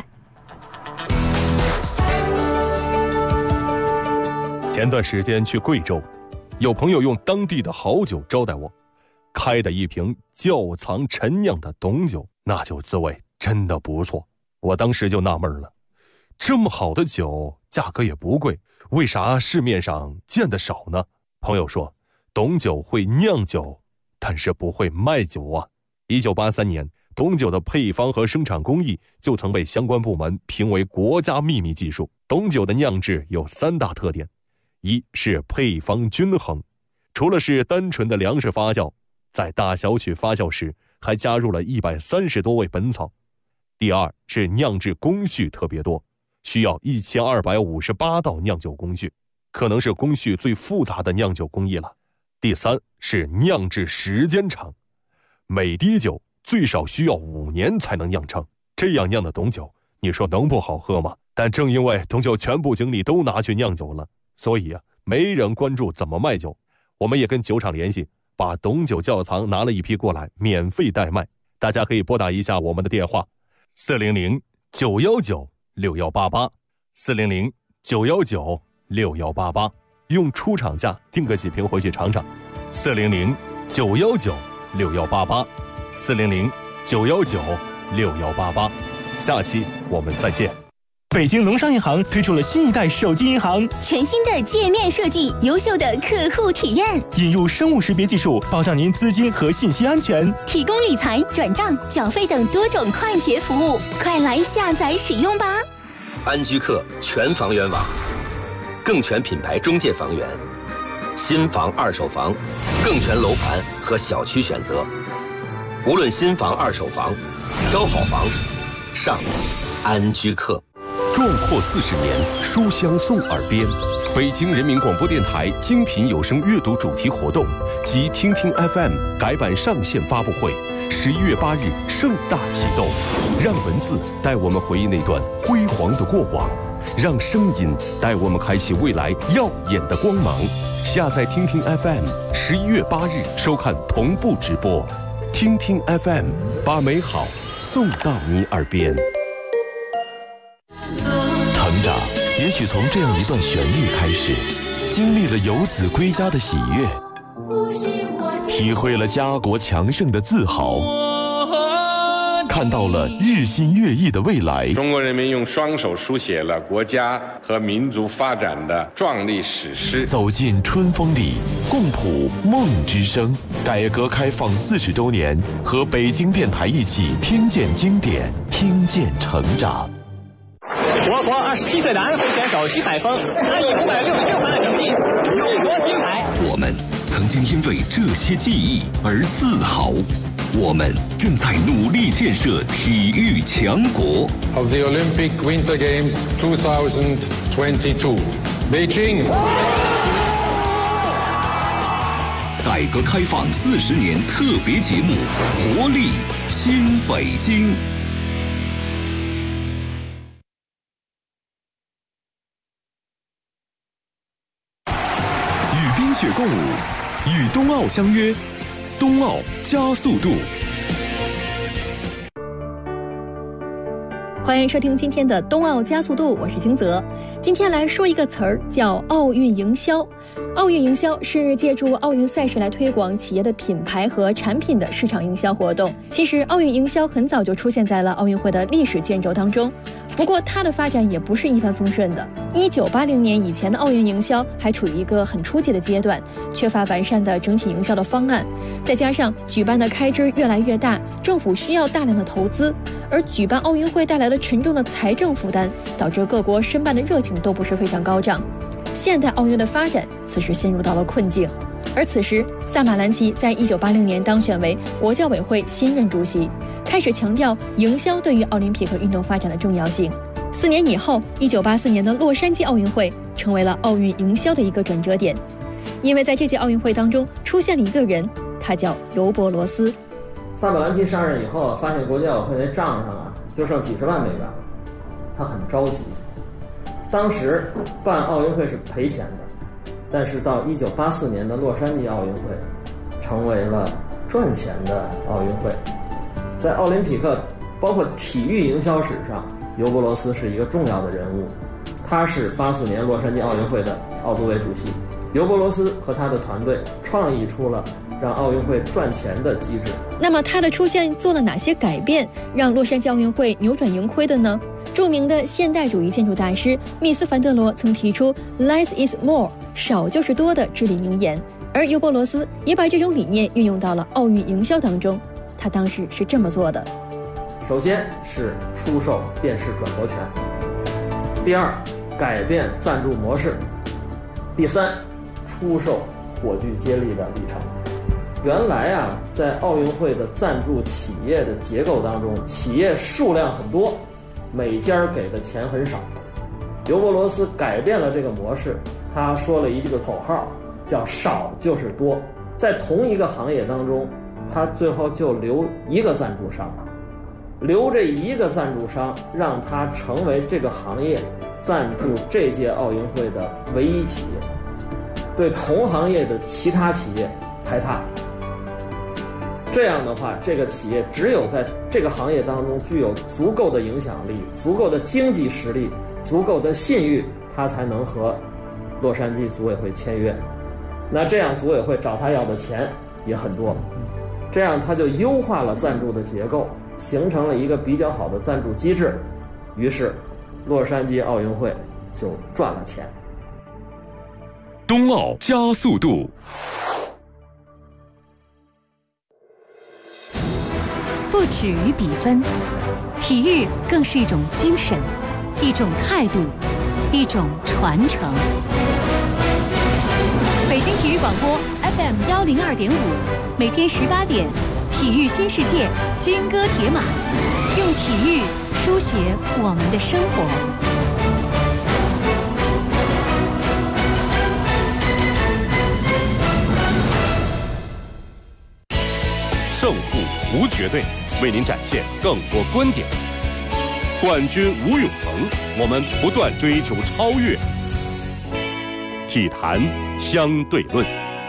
前段时间去贵州，有朋友用当地的好酒招待我，开的一瓶窖藏陈酿的董酒，那酒滋味真的不错。我当时就纳闷了，这么好的酒价格也不贵，为啥市面上见得少呢？朋友说，董酒会酿酒，但是不会卖酒啊。1983年，董酒的配方和生产工艺就曾被相关部门评为国家秘密技术。董酒的酿制有3大特点，一是配方均衡，除了是单纯的粮食发酵，在大小曲发酵时还加入了130多味本草。第二是酿制工序特别多，需要1258道酿酒工序，可能是工序最复杂的酿酒工艺了。第三是酿制时间长，每滴酒最少需要5年才能酿成，这样酿的董酒，你说能不好喝吗？但正因为董酒全部精力都拿去酿酒了，所以没人关注怎么卖酒。我们也跟酒厂联系，把董酒窖藏拿了一批过来，免费代卖。大家可以拨打一下我们的电话400-919-6188 400-919-6188，用出厂价订个几瓶回去尝尝。400-919-6188 400-919-6188，下期我们再见。 北京农商银行推出了新一代手机银行， 全新的界面设计，优秀的客户体验， 引入生物识别技术，保障您资金和信息安全， 提供理财、转账、缴费等多种快捷服务，快来下载使用吧！ 安居客全房源网，更全品牌中介房源，新房、二手房，更全楼盘和小区选择。无论新房、二手房，挑好房，上安居客。 壮阔40年，书香送耳边。北京人民广播电台精品有声阅读主题活动及听听 FM 改版上线发布会，11月8日盛大启动。让文字带我们回忆那段辉煌的过往， 让声音带我们开启未来耀眼的光芒。下载听听 FM，11月8日收看同步直播。听听 FM， 把美好送到你耳边。成长，也许从这样一段旋律开始，经历了游子归家的喜悦，体会了家国强盛的自豪，看到了日新月异的未来。 中国人民用双手书写了国家和民族发展的壮丽史诗。 走进春风里，共谱梦之声。改革开放40周年，和北京电台一起听见经典，听见成长。 我国27岁的安徽选手徐海峰，他以566分的成绩勇夺金牌。 我们曾经因为这些记忆而自豪。我们正在努力建设体育强国。 Of the Olympic Winter Games 2022, Beijing。 改革开放40年特别节目，活力新北京。与冰雪共舞，与冬奥相约，冬奥加速度。 欢迎收听今天的冬奥加速度，我是金泽。今天来说一个词儿，叫奥运营销。奥运营销是借助奥运赛事来推广企业的品牌和产品的市场营销活动。其实奥运营销很早就出现在了奥运会的历史卷轴当中，不过它的发展也不是一帆风顺的。1980年以前的奥运营销还处于一个很初级的阶段，缺乏完善的整体营销的方案，再加上举办的开支越来越大，政府需要大量的投资，而举办奥运会带来了沉重的财政负担，导致各国申办的热情都不是非常高涨。现代奥运的发展此时陷入到了困境，而此时萨马兰奇在1980年当选为国教委会新任主席，开始强调营销对于奥林匹克运动发展的重要性。4年以后，1984年的洛杉矶奥运会成为了奥运营销的一个转折点，因为在这届奥运会当中出现了一个人，他叫尤伯罗斯。 萨马兰奇上任以后，发现国际奥委会那账上就剩几十万美元了，他很着急。当时办奥运会是赔钱的，但是到1984年的洛杉矶奥运会，成为了赚钱的奥运会。在奥林匹克包括体育营销史上，尤伯罗斯是一个重要的人物。他是84年洛杉矶奥运会的奥组委主席。尤伯罗斯和他的团队创意出了让奥运会赚钱的机制。 那么他的出现做了哪些改变，让洛杉矶奥运会扭转盈亏的呢？著名的现代主义建筑大师密斯凡德罗曾提出 Less is more， 少就是多的至理名言，而尤伯罗斯也把这种理念运用到了奥运营销当中。他当时是这么做的： 首先是出售电视转播权，第二，改变赞助模式，第三，出售火炬接力的里程。原来在奥运会的赞助企业的结构当中，企业数量很多，每家给的钱很少。尤伯罗斯改变了这个模式，他说了一个口号，叫少就是多。在同一个行业当中，他最后就留一个赞助商，留这一个赞助商，让他成为这个行业赞助这届奥运会的唯一企业，对同行业的其他企业排他。这样的话，这个企业只有在这个行业当中具有足够的影响力、足够的经济实力、足够的信誉，他才能和洛杉矶组委会签约。那这样组委会找他要的钱也很多，这样他就优化了赞助的结构，形成了一个比较好的赞助机制，于是洛杉矶奥运会就赚了钱。 冬奥加速度。 不止于比分，体育更是一种精神，一种态度，一种传承。北京体育广播 FM 102.5，每天18点，体育新世界，军歌铁马，用体育书写我们的生活。 胜负无绝对，为您展现更多观点。 冠军无永恒，我们不断追求超越。体坛相对论。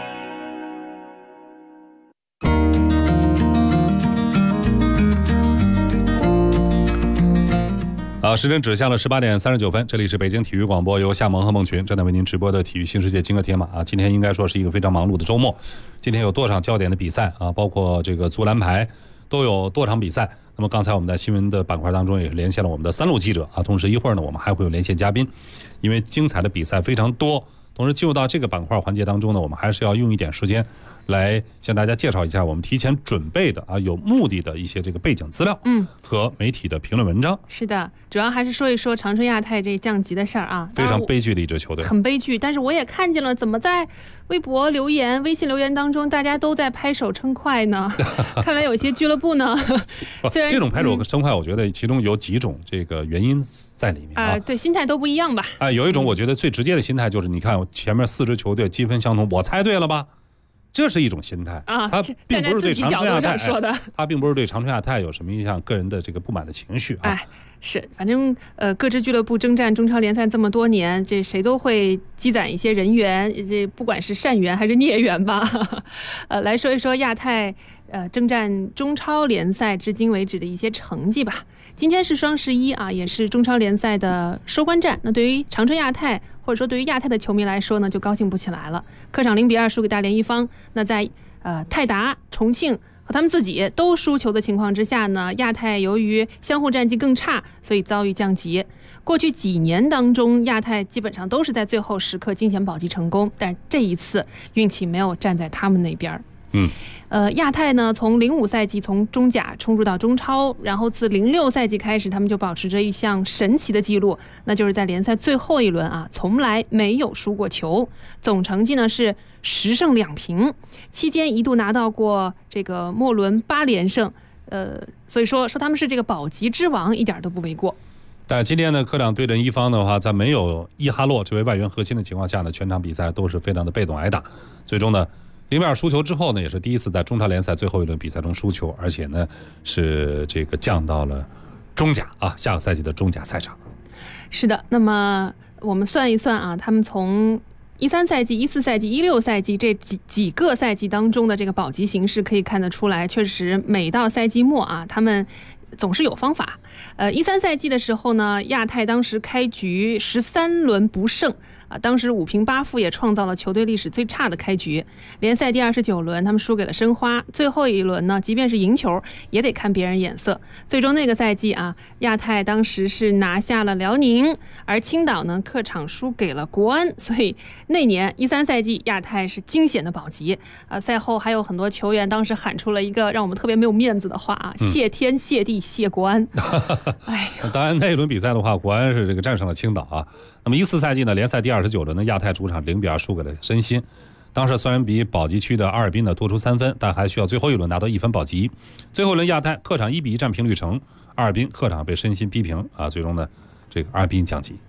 时间指向了18点39分，这里是北京体育广播，由夏萌和孟群正在为您直播的体育新世界金戈铁马啊。今天应该说是一个非常忙碌的周末，今天有多场焦点的比赛啊，包括这个足篮排都有多场比赛。那么刚才我们在新闻的板块当中也连线了我们的三路记者啊，同时一会儿呢我们还会有连线嘉宾，因为精彩的比赛非常多。同时进入到这个板块环节当中呢，我们还是要用一点时间来向大家介绍一下我们提前准备的有目的的一些这个背景资料，和媒体的评论文章。 是的，主要还是说一说长春亚泰这降级的事儿啊， 非常悲剧的一支球队， 很悲剧。但是我也看见了，怎么在微博留言、微信留言当中，大家都在拍手称快呢？看来有些俱乐部呢，虽然这种拍手称快，我觉得其中有几种这个原因在里面啊， 对，心态都不一样吧？ 有一种我觉得最直接的心态就是，你看前面4支球队积分相同，我猜对了吧？这是一种心态啊， 他并不是对长春亚泰说的， 他并不是对长春亚泰有什么样个人的这个不满的情绪啊。 是，反正各支俱乐部征战中超联赛这么多年，这谁都会积攒一些人员，这不管是善缘还是孽缘吧。来说一说亚泰征战中超联赛至今为止的一些成绩吧。今天是双11啊，也是中超联赛的收官战。那对于长春亚泰或者说对于亚泰的球迷来说呢，就高兴不起来了。客场0-2输给大连一方。那在泰达、重庆和他们自己都输球的情况之下呢，亚泰由于相互战绩更差，所以遭遇降级。过去几年当中，亚泰基本上都是在最后时刻惊险保级成功，但这一次运气没有站在他们那边。亚泰呢，从05赛季从中甲冲入到中超，然后自06赛季开始，他们就保持着一项神奇的记录，那就是在联赛最后一轮啊，从来没有输过球，总成绩呢是10胜2平，期间一度拿到过这个末轮8连胜，所以说他们是这个保级之王，一点都不为过。 但今天呢，客场对阵一方的话，在没有伊哈洛这位外援核心的情况下呢，全场比赛都是非常的被动挨打，最终呢0-2输球之后呢，也是第一次在中超联赛最后一轮比赛中输球，而且呢是这个降到了中甲啊，下个赛季的中甲赛场。 是的，那么我们算一算啊，他们从13赛季、14赛季、16赛季这几个赛季当中的这个保级形势可以看得出来，确实每到赛季末啊，他们总是有方法。13赛季的时候呢，亚泰当时开局13轮不胜啊，当时5平8负也创造了球队历史最差的开局。联赛第29轮，他们输给了申花，最后一轮呢，即便是赢球，也得看别人眼色。最终那个赛季啊，亚泰当时是拿下了辽宁，而青岛呢客场输给了国安，所以那年13赛季亚泰是惊险的保级。赛后还有很多球员当时喊出了一个让我们特别没有面子的话啊，谢天谢地谢国安。 当然那一轮比赛的话，国安是这个战胜了青岛啊。那么14赛季呢，联赛第29轮呢，亚泰主场0-2输给了申鑫。当时虽然比保级区的阿尔滨呢多出3分，但还需要最后一轮拿到1分保级。最后一轮亚泰客场1-1战平绿城，阿尔滨客场被申鑫逼平啊，最终呢这个阿尔滨降级。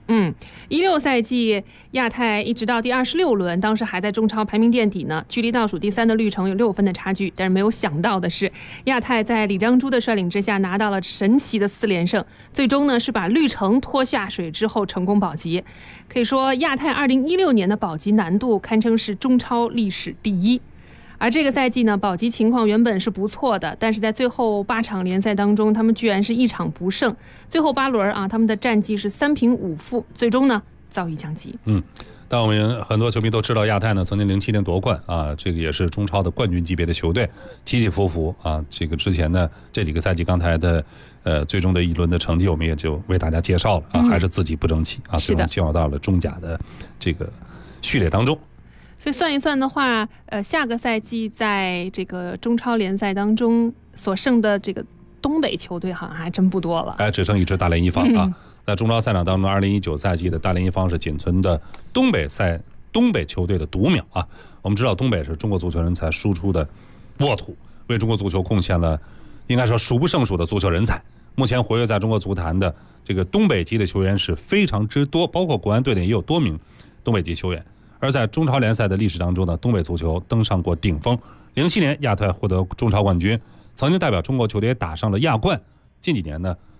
16赛季亚泰一直到第26轮，当时还在中超排名垫底呢，距离倒数第3的绿城有6分的差距。但是没有想到的是，亚泰在李章洙的率领之下拿到了神奇的4连胜，最终呢是把绿城拖下水之后成功保级。可以说亚泰2016年的保级难度堪称是中超历史第1。而这个赛季呢，保级情况原本是不错的，但是在最后8场联赛当中，他们居然是1场不胜。最后8轮啊，他们的战绩是3平5负，最终呢遭遇降级。 但我们很多球迷都知道，亚泰呢曾经07年夺冠啊，这个也是中超的冠军级别的球队，起起伏伏啊。这个之前呢这几个赛季刚才的最终的一轮的成绩，我们也就为大家介绍了啊，还是自己不争气啊，最终进入到了中甲的这个序列当中。 所以算一算的话，下个赛季在这个中超联赛当中所剩的这个东北球队好像还真不多了， 只剩一支大连一方啊。在中超赛场当中，2019赛季的大连一方是仅存的东北球队的独苗啊。我们知道东北是中国足球人才输出的沃土，为中国足球贡献了应该说数不胜数的足球人才。目前活跃在中国足坛的这个东北籍的球员是非常之多，包括国安队内也有多名东北籍球员。而在中超联赛的历史当中呢，东北足球登上过顶峰。07年亚泰获得中超冠军，曾经代表中国球队打上了亚冠。近几年呢，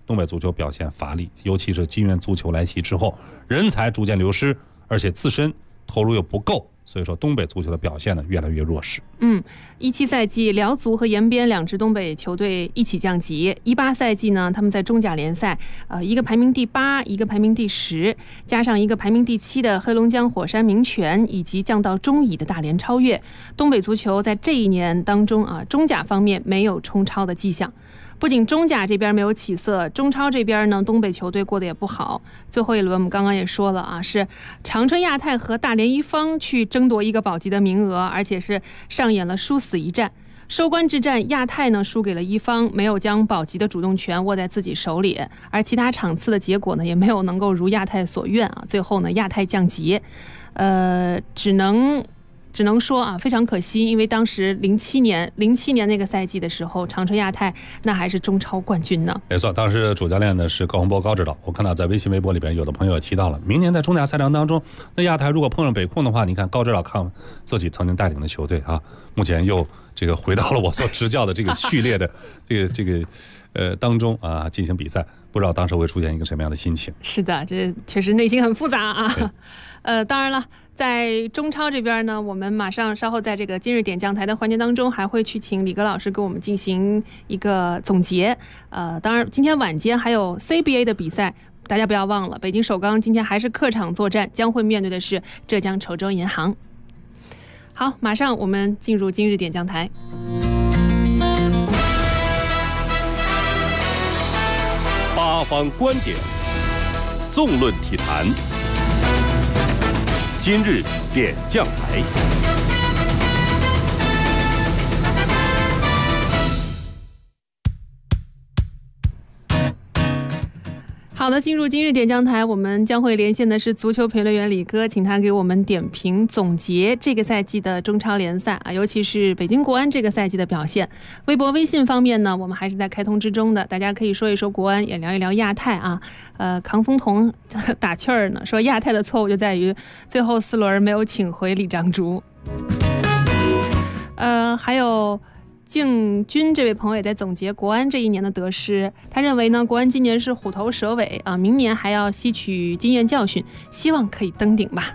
东北足球表现乏力，尤其是金元足球来袭之后，人才逐渐流失，而且自身投入又不够，所以说东北足球的表现呢越来越弱势。 17赛季辽足和延边两支东北球队一起降级，18赛季呢他们在中甲联赛一个排名第8，一个排名第10，加上一个排名第7的黑龙江火山名泉，以及降到中乙的大连超越，东北足球在这一年当中中甲方面没有冲超的迹象。不仅中甲这边没有起色，中超这边呢，东北球队过得也不好。最后一轮我们刚刚也说了是长春亚泰和大连一方去争夺一个保级的名额，而且是上演了殊死一战。收官之战，亚泰呢输给了一方，没有将保级的主动权握在自己手里，而其他场次的结果呢，也没有能够如亚泰所愿最后呢，亚泰降级，只能说非常可惜，因为当时07年那个赛季的时候，长春亚泰那还是中超冠军呢。 没错，当时的主教练呢是高洪波高指导。我看到在微信微博里边有的朋友也提到了，明年在中甲赛场当中，那亚泰如果碰上北控的话，你看高指导看自己曾经带领的球队目前又这个回到了我所执教的这个序列的这个当中进行比赛，不知道当时会出现一个什么样的心情。 是的，这确实内心很复杂当然了，在中超这边呢，我们马上稍后在这个今日点将台的环节当中，还会去请李格老师给我们进行一个总结。当然今天晚间还有 CBA 的比赛，大家不要忘了，北京首钢今天还是客场作战，将会面对的是浙江稠州银行。好，马上我们进入今日点将台。 八方观点，纵论体坛。今日点将台。 好的，进入今日点将台，我们将会连线的是足球评论员李哥，请他给我们点评总结这个赛季的中超联赛尤其是北京国安这个赛季的表现。微博微信方面呢，我们还是在开通之中的，大家可以说一说国安，也聊一聊亚泰康风彤打趣儿呢，说亚泰的错误就在于最后4轮没有请回李章洙。还有靖军这位朋友也在总结国安这一年的得失，他认为呢，国安今年是虎头蛇尾明年还要吸取经验教训，希望可以登顶吧。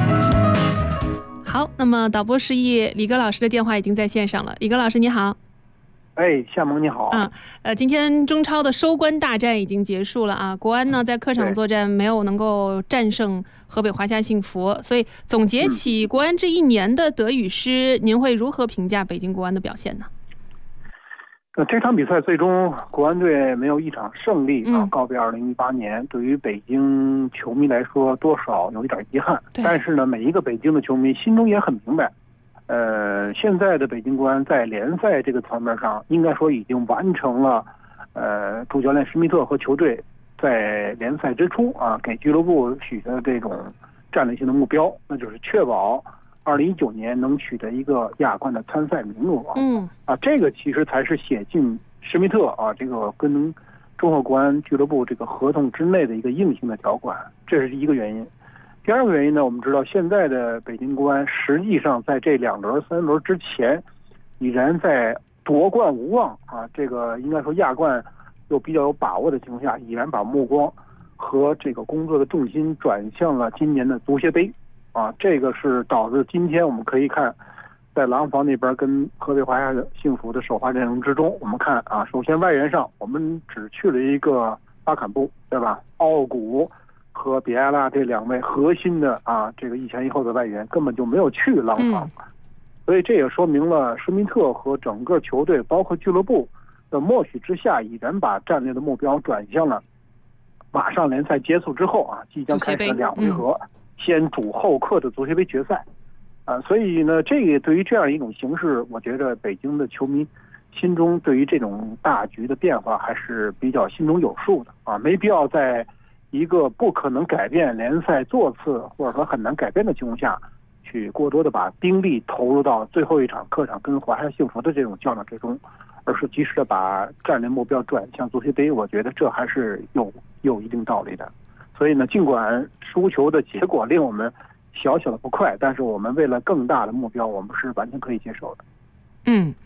好，那么导播示意李哥老师的电话已经在线上了，李哥老师你好。 夏萌你好。 今天中超的收官大战已经结束了国安呢在客场作战没有能够战胜河北华夏幸福，所以总结起国安这一年的得与失，您会如何评价北京国安的表现呢？ 这场比赛最终国安队没有一场胜利告别2018年，对于北京球迷来说多少有一点遗憾。但是呢，每一个北京的球迷心中也很明白，现在的北京国安在联赛这个层面上，应该说已经完成了主教练施密特和球队在联赛之初给俱乐部许的这种战略性的目标，那就是确保2019年能取得一个亚冠的参赛名额。这个其实才是写进施密特这个跟中赫国安俱乐部这个合同之内的一个硬性的条款，这是一个原因。第二个原因呢，我们知道现在的北京国安实际上在这2轮、3轮之前，已然在夺冠无望这个应该说亚冠又比较有把握的情况下，已然把目光和这个工作的重心转向了今年的足协杯。这个是导致今天我们可以看，在廊坊那边跟河北华夏幸福的首发阵容之中，我们看首先外援上我们只去了一个巴坎布，对吧？奥古和比埃拉这2位核心的这个一前一后的外援根本就没有去廊坊，所以这也说明了施密特和整个球队包括俱乐部的默许之下，已然把战略的目标转向了马上联赛结束之后即将开始的2回合。先主后客的足协杯决赛，所以呢，这个对于这样一种形式，我觉得北京的球迷心中对于这种大局的变化还是比较心中有数的没必要在一个不可能改变联赛座次或者说很难改变的情况下，去过多的把兵力投入到最后一场客场跟华夏幸福的这种较量之中，而是及时的把战略目标转向足协杯，我觉得这还是有一定道理的。所以呢，尽管输球的结果令我们小小的不快，但是我们为了更大的目标，我们是完全可以接受的。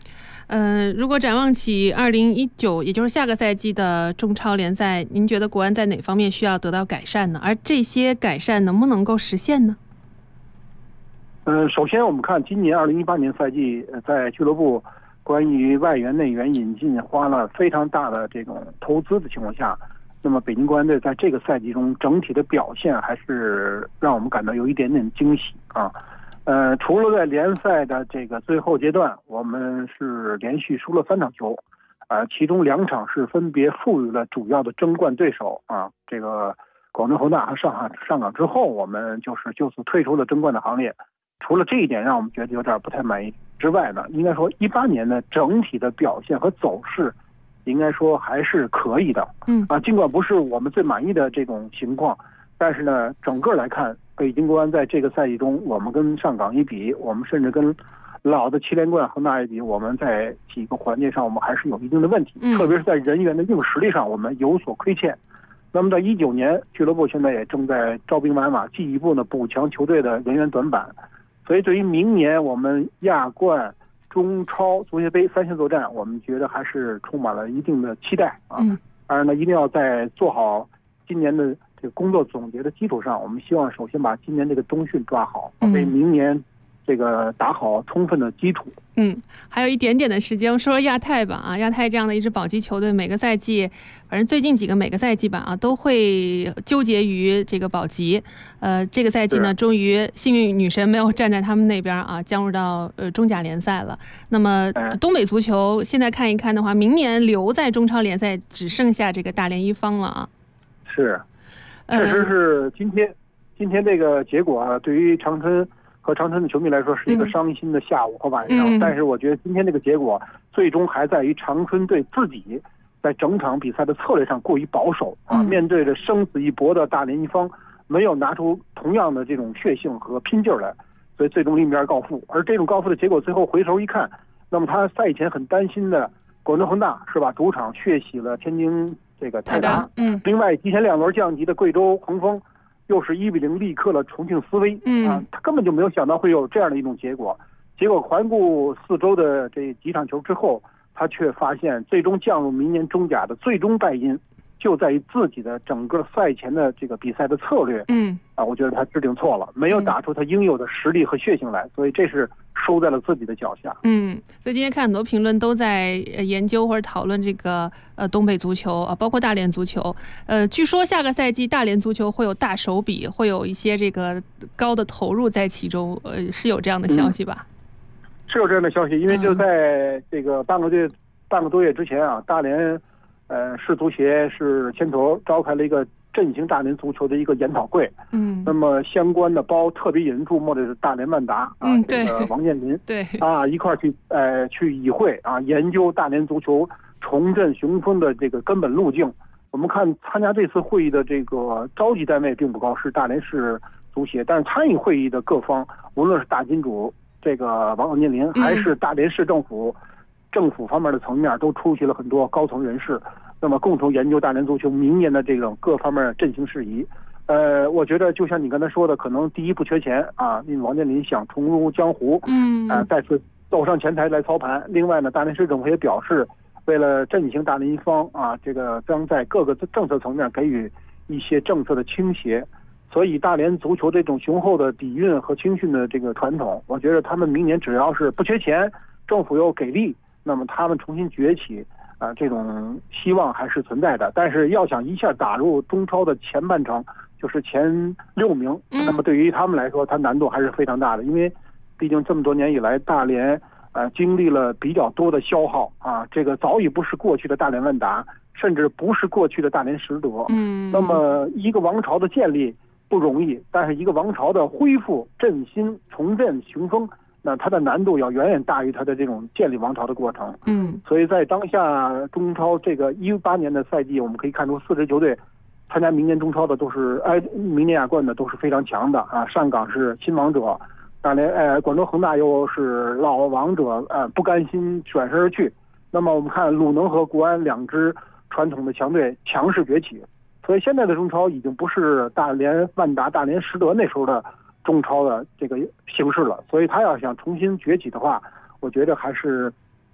如果展望起2019，也就是下个赛季的中超联赛，您觉得国安在哪方面需要得到改善呢？而这些改善能不能够实现呢？ 首先我们看今年2018年赛季，在俱乐部关于外援内援引进花了非常大的这种投资的情况下，那么北京国安队在这个赛季中整体的表现还是让我们感到有一点点惊喜啊。除了在联赛的这个最后阶段，我们是连续输了3场球，其中2场是分别负于了主要的争冠对手啊，这个广州恒大和上港之后，我们就此退出了争冠的行列。除了这一点让我们觉得有点不太满意之外呢，应该说18年的整体的表现和走势，应该说还是可以的。尽管不是我们最满意的这种情况，但是呢，整个来看，北京国安在这个赛季中，我们跟上港一比，我们甚至跟老的7连冠恒大一比，我们在几个环节上我们还是有一定的问题，特别是在人员的硬实力上我们有所亏欠。那么在19年，俱乐部现在也正在招兵买马，进一步呢补强球队的人员短板。所以对于明年我们亚冠、中超、足协杯3线作战，我们觉得还是充满了一定的期待啊。当然呢，一定要在做好今年的这个工作总结的基础上，我们希望首先把今年这个冬训抓好，为明年这个打好充分的基础。 还有一点点的时间，我说说亚太吧啊，亚太这样的一支保级球队，每个赛季，反正最近几个每个赛季吧啊，都会纠结于这个保级。这个赛季呢，终于幸运女神没有站在他们那边啊，降入到中甲联赛了。那么东北足球现在看一看的话，明年留在中超联赛只剩下这个大连一方了啊。 是，确实是今天这个结果啊，对于长春和长春的球迷来说是一个伤心的下午和晚上，但是我觉得今天这个结果最终还在于长春队自己在整场比赛的策略上过于保守啊，面对着生死一搏的大连一方，没有拿出同样的这种血性和拼劲来，所以最终另一边告负。而这种告负的结果，最后回头一看，那么他赛前很担心的广州恒大是吧，主场血洗了天津这个泰达，另外提前2轮降级的贵州恒丰又是1比0力克了重庆斯威，他根本就没有想到会有这样的一种结果。结果环顾4周的这几场球之后，他却发现最终降入明年中甲的最终败因就在于自己的整个赛前的这个比赛的策略。我觉得他制定错了，没有打出他应有的实力和血性来，所以这是收在了自己的脚下。 所以今天看很多评论都在研究或者讨论这个东北足球啊，包括大连足球。据说下个赛季大连足球会有大手笔，会有一些这个高的投入在其中，是有这样的消息吧？ 是有这样的消息，因为就在这个半个多月之前啊，大连市足协是牵头召开了一个振兴大连足球的一个研讨会。那么相关的特别引人注目的是大连万达这个王健林一块去议会啊，研究大连足球重振雄风的这个根本路径。我们看参加这次会议的这个召集单位并不高，是大连市足协，但是参与会议的各方，无论是大金主这个王健林，还是大连市政府方面的层面，都出席了很多高层人士，那么共同研究大连足球明年的这种各方面振兴事宜。我觉得就像你刚才说的，可能第一不缺钱啊，因为王健林想重入江湖，再次走上前台来操盘。另外呢，大连市政府也表示，为了振兴大连一方啊，这个将在各个政策层面给予一些政策的倾斜。所以大连足球这种雄厚的底蕴和青训的这个传统，我觉得他们明年只要是不缺钱，政府又给力，那么他们重新崛起这种希望还是存在的。但是要想一下打入中超的前半程，就是前6名，那么对于他们来说，它难度还是非常大的，因为毕竟这么多年以来，大连经历了比较多的消耗啊，这个早已不是过去的大连万达，甚至不是过去的大连实德。那么一个王朝的建立不容易，但是一个王朝的恢复、振兴、重振雄风，那它的难度要远远大于它的这种建立王朝的过程。所以在当下中超这个18年的赛季，我们可以看出4支球队参加明年中超的都是明年亚冠的都是非常强的啊。上港是新王者，大连广州恒大又是老王者，不甘心转身而去。那么我们看鲁能和国安2支传统的强队强势崛起。所以现在的中超已经不是大连万达、大连实德那时候的中超的这个形式了。所以他要想重新崛起的话，我觉得还是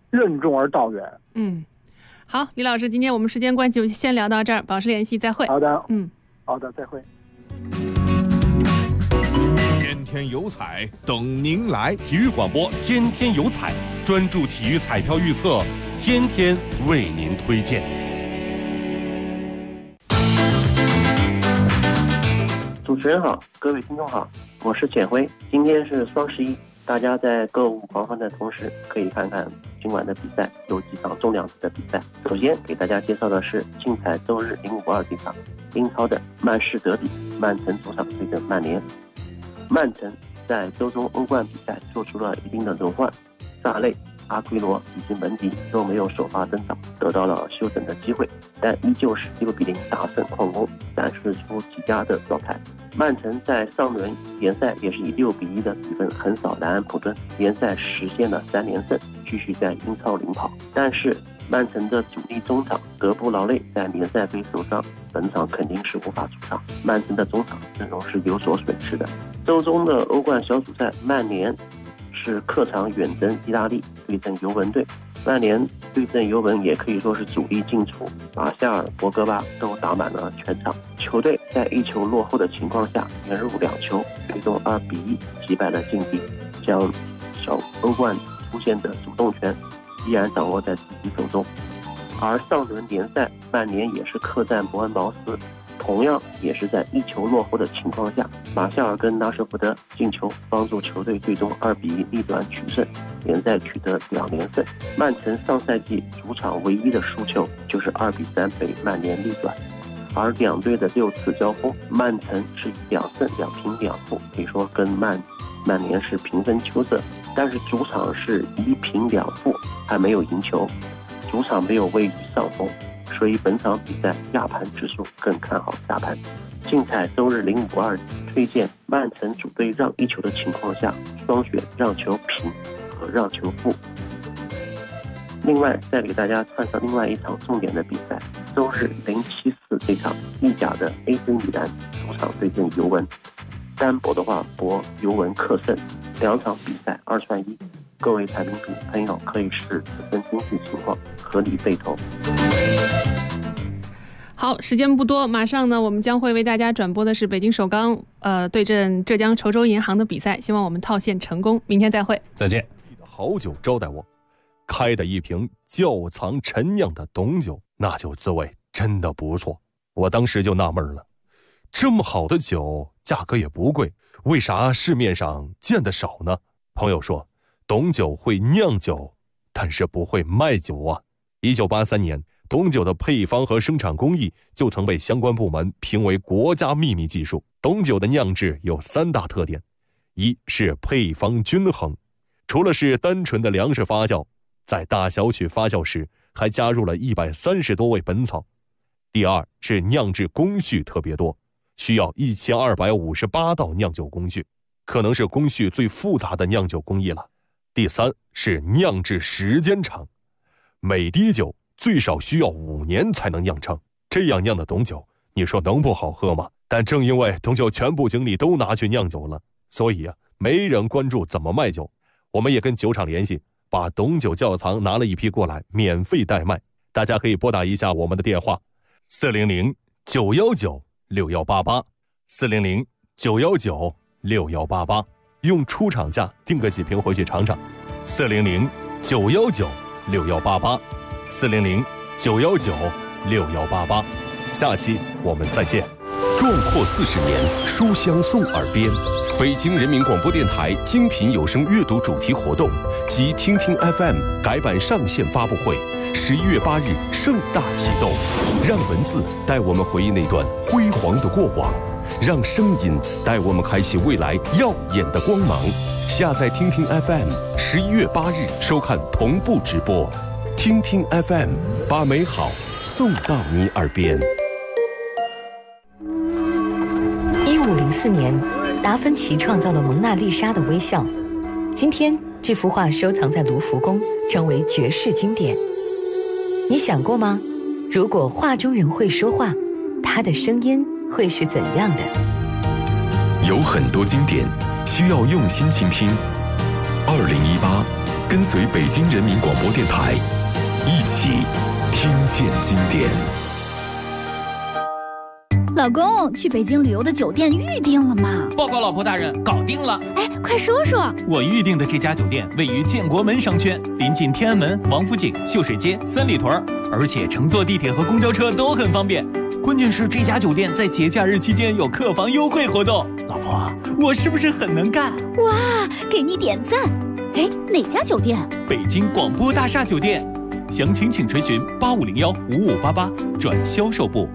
任重而道远。 好，李老师，今天我们时间关系就先聊到这儿，保持联系，再会。 好的，好的，再会。 天天有彩等您来， 体育广播天天有彩，专注体育彩票预测，天天为您推荐。 主持人好，各位听众好，我是简辉。今天是双11，大家在购物狂欢的同时，可以看看今晚的比赛，有几场重量级的比赛。首先给大家介绍的是竞彩周日052这场英超的曼市德比，曼城主场对阵曼联。曼城在周中欧冠比赛做出了一定的轮换，萨内、阿奎罗以及门迪都没有首发登场，得到了休整的机会，但依旧是6-0大胜矿工，展示出极佳的状态。曼城在上轮联赛也是以6-1的比分横扫南安普顿，联赛实现了3连胜，继续在英超领跑。但是曼城的主力中场德布劳内在联赛杯受伤，本场肯定是无法出场，曼城的中场阵容是有所损失的。周中的欧冠小组赛，曼联是客场远征意大利对阵尤文队。曼联对阵尤文也可以说是主力进出，马夏尔、博格巴都打满了全场。球队在1球落后的情况下连入2球，最终2-1击败了劲敌，将小欧冠出现的主动权依然掌握在自己手中。而上轮联赛，曼联也是客战伯恩茅斯，同样也是在1球落后的情况下，马夏尔跟拉什福德进球，帮助球队最终2-1逆转取胜，联赛取得2连胜。曼城上赛季主场唯一的输球就是2-3被曼联逆转，而两队的6次交锋，曼城是以2胜2平2负，可以说跟曼联是平分秋色。但是主场是1平2负，还没有赢球，主场没有位于上风，所以本场比赛亚盘指数更看好下盘。竞彩周日052推荐曼城主队让1球的情况下，双选让球平和让球负。另外再给大家串上另外一场重点的比赛，周日074这场意甲的 AC 米兰主场对阵尤文，单博的话博尤文克胜，2场比赛2串1，各位彩民朋友可以视自身经济情况合理备投。 好，时间不多，马上呢，我们将会为大家转播的是北京首钢对阵浙江稠州银行的比赛，希望我们套现成功。明天再会， 再见。 好酒招待我，开的一瓶窖藏陈酿的董酒，那酒滋味真的不错。我当时就纳闷了，这么好的酒，价格也不贵，为啥市面上见得少呢？朋友说，董酒会酿酒，但是不会卖酒啊。1983年，董酒的配方和生产工艺就曾被相关部门评为国家秘密技术。董酒的酿制有3大特点：一是配方均衡，除了是单纯的粮食发酵，在大小曲发酵时还加入了130多味本草；第二是酿制工序特别多，需要1258道酿酒工序，可能是工序最复杂的酿酒工艺了；第三是酿制时间长，每滴酒最少需要5年才能酿成，这样酿的董酒，你说能不好喝吗？但正因为董酒全部精力都拿去酿酒了，所以没人关注怎么卖酒。我们也跟酒厂联系，把董酒窖藏拿了一批过来，免费代卖。大家可以拨打一下我们的电话：400-919-6188 400-919-6188，用出厂价订个几瓶回去尝尝。400-919-6188 400-919-6188，下期我们再见。 壮阔40年，书香送耳边。北京人民广播电台精品有声阅读主题活动及听听 FM 改版上线发布会，11月8日盛大启动。让文字带我们回忆那段辉煌的过往，让声音带我们开启未来耀眼的光芒。下载听听 FM，11月8日收看同步直播。听听 FM， 把美好送到你耳边。 1504年，达芬奇创造了蒙娜丽莎的微笑。今天，这幅画收藏在卢浮宫，成为绝世经典。你想过吗？如果画中人会说话，他的声音会是怎样的？ 有很多经典需要用心倾听。2018 跟随北京人民广播电台，一起听见经典。 老公，去北京旅游的酒店预定了吗？ 报告老婆大人，搞定了。 哎，快说说。 我预定的这家酒店位于建国门商圈，临近天安门、王府井、秀水街、三里屯，而且乘坐地铁和公交车都很方便。关键是这家酒店在节假日期间有客房优惠活动。老婆，我是不是很能干？ 哇，给你点赞。哎，哪家酒店？ 北京广播大厦酒店。详情请垂询85015588转销售部。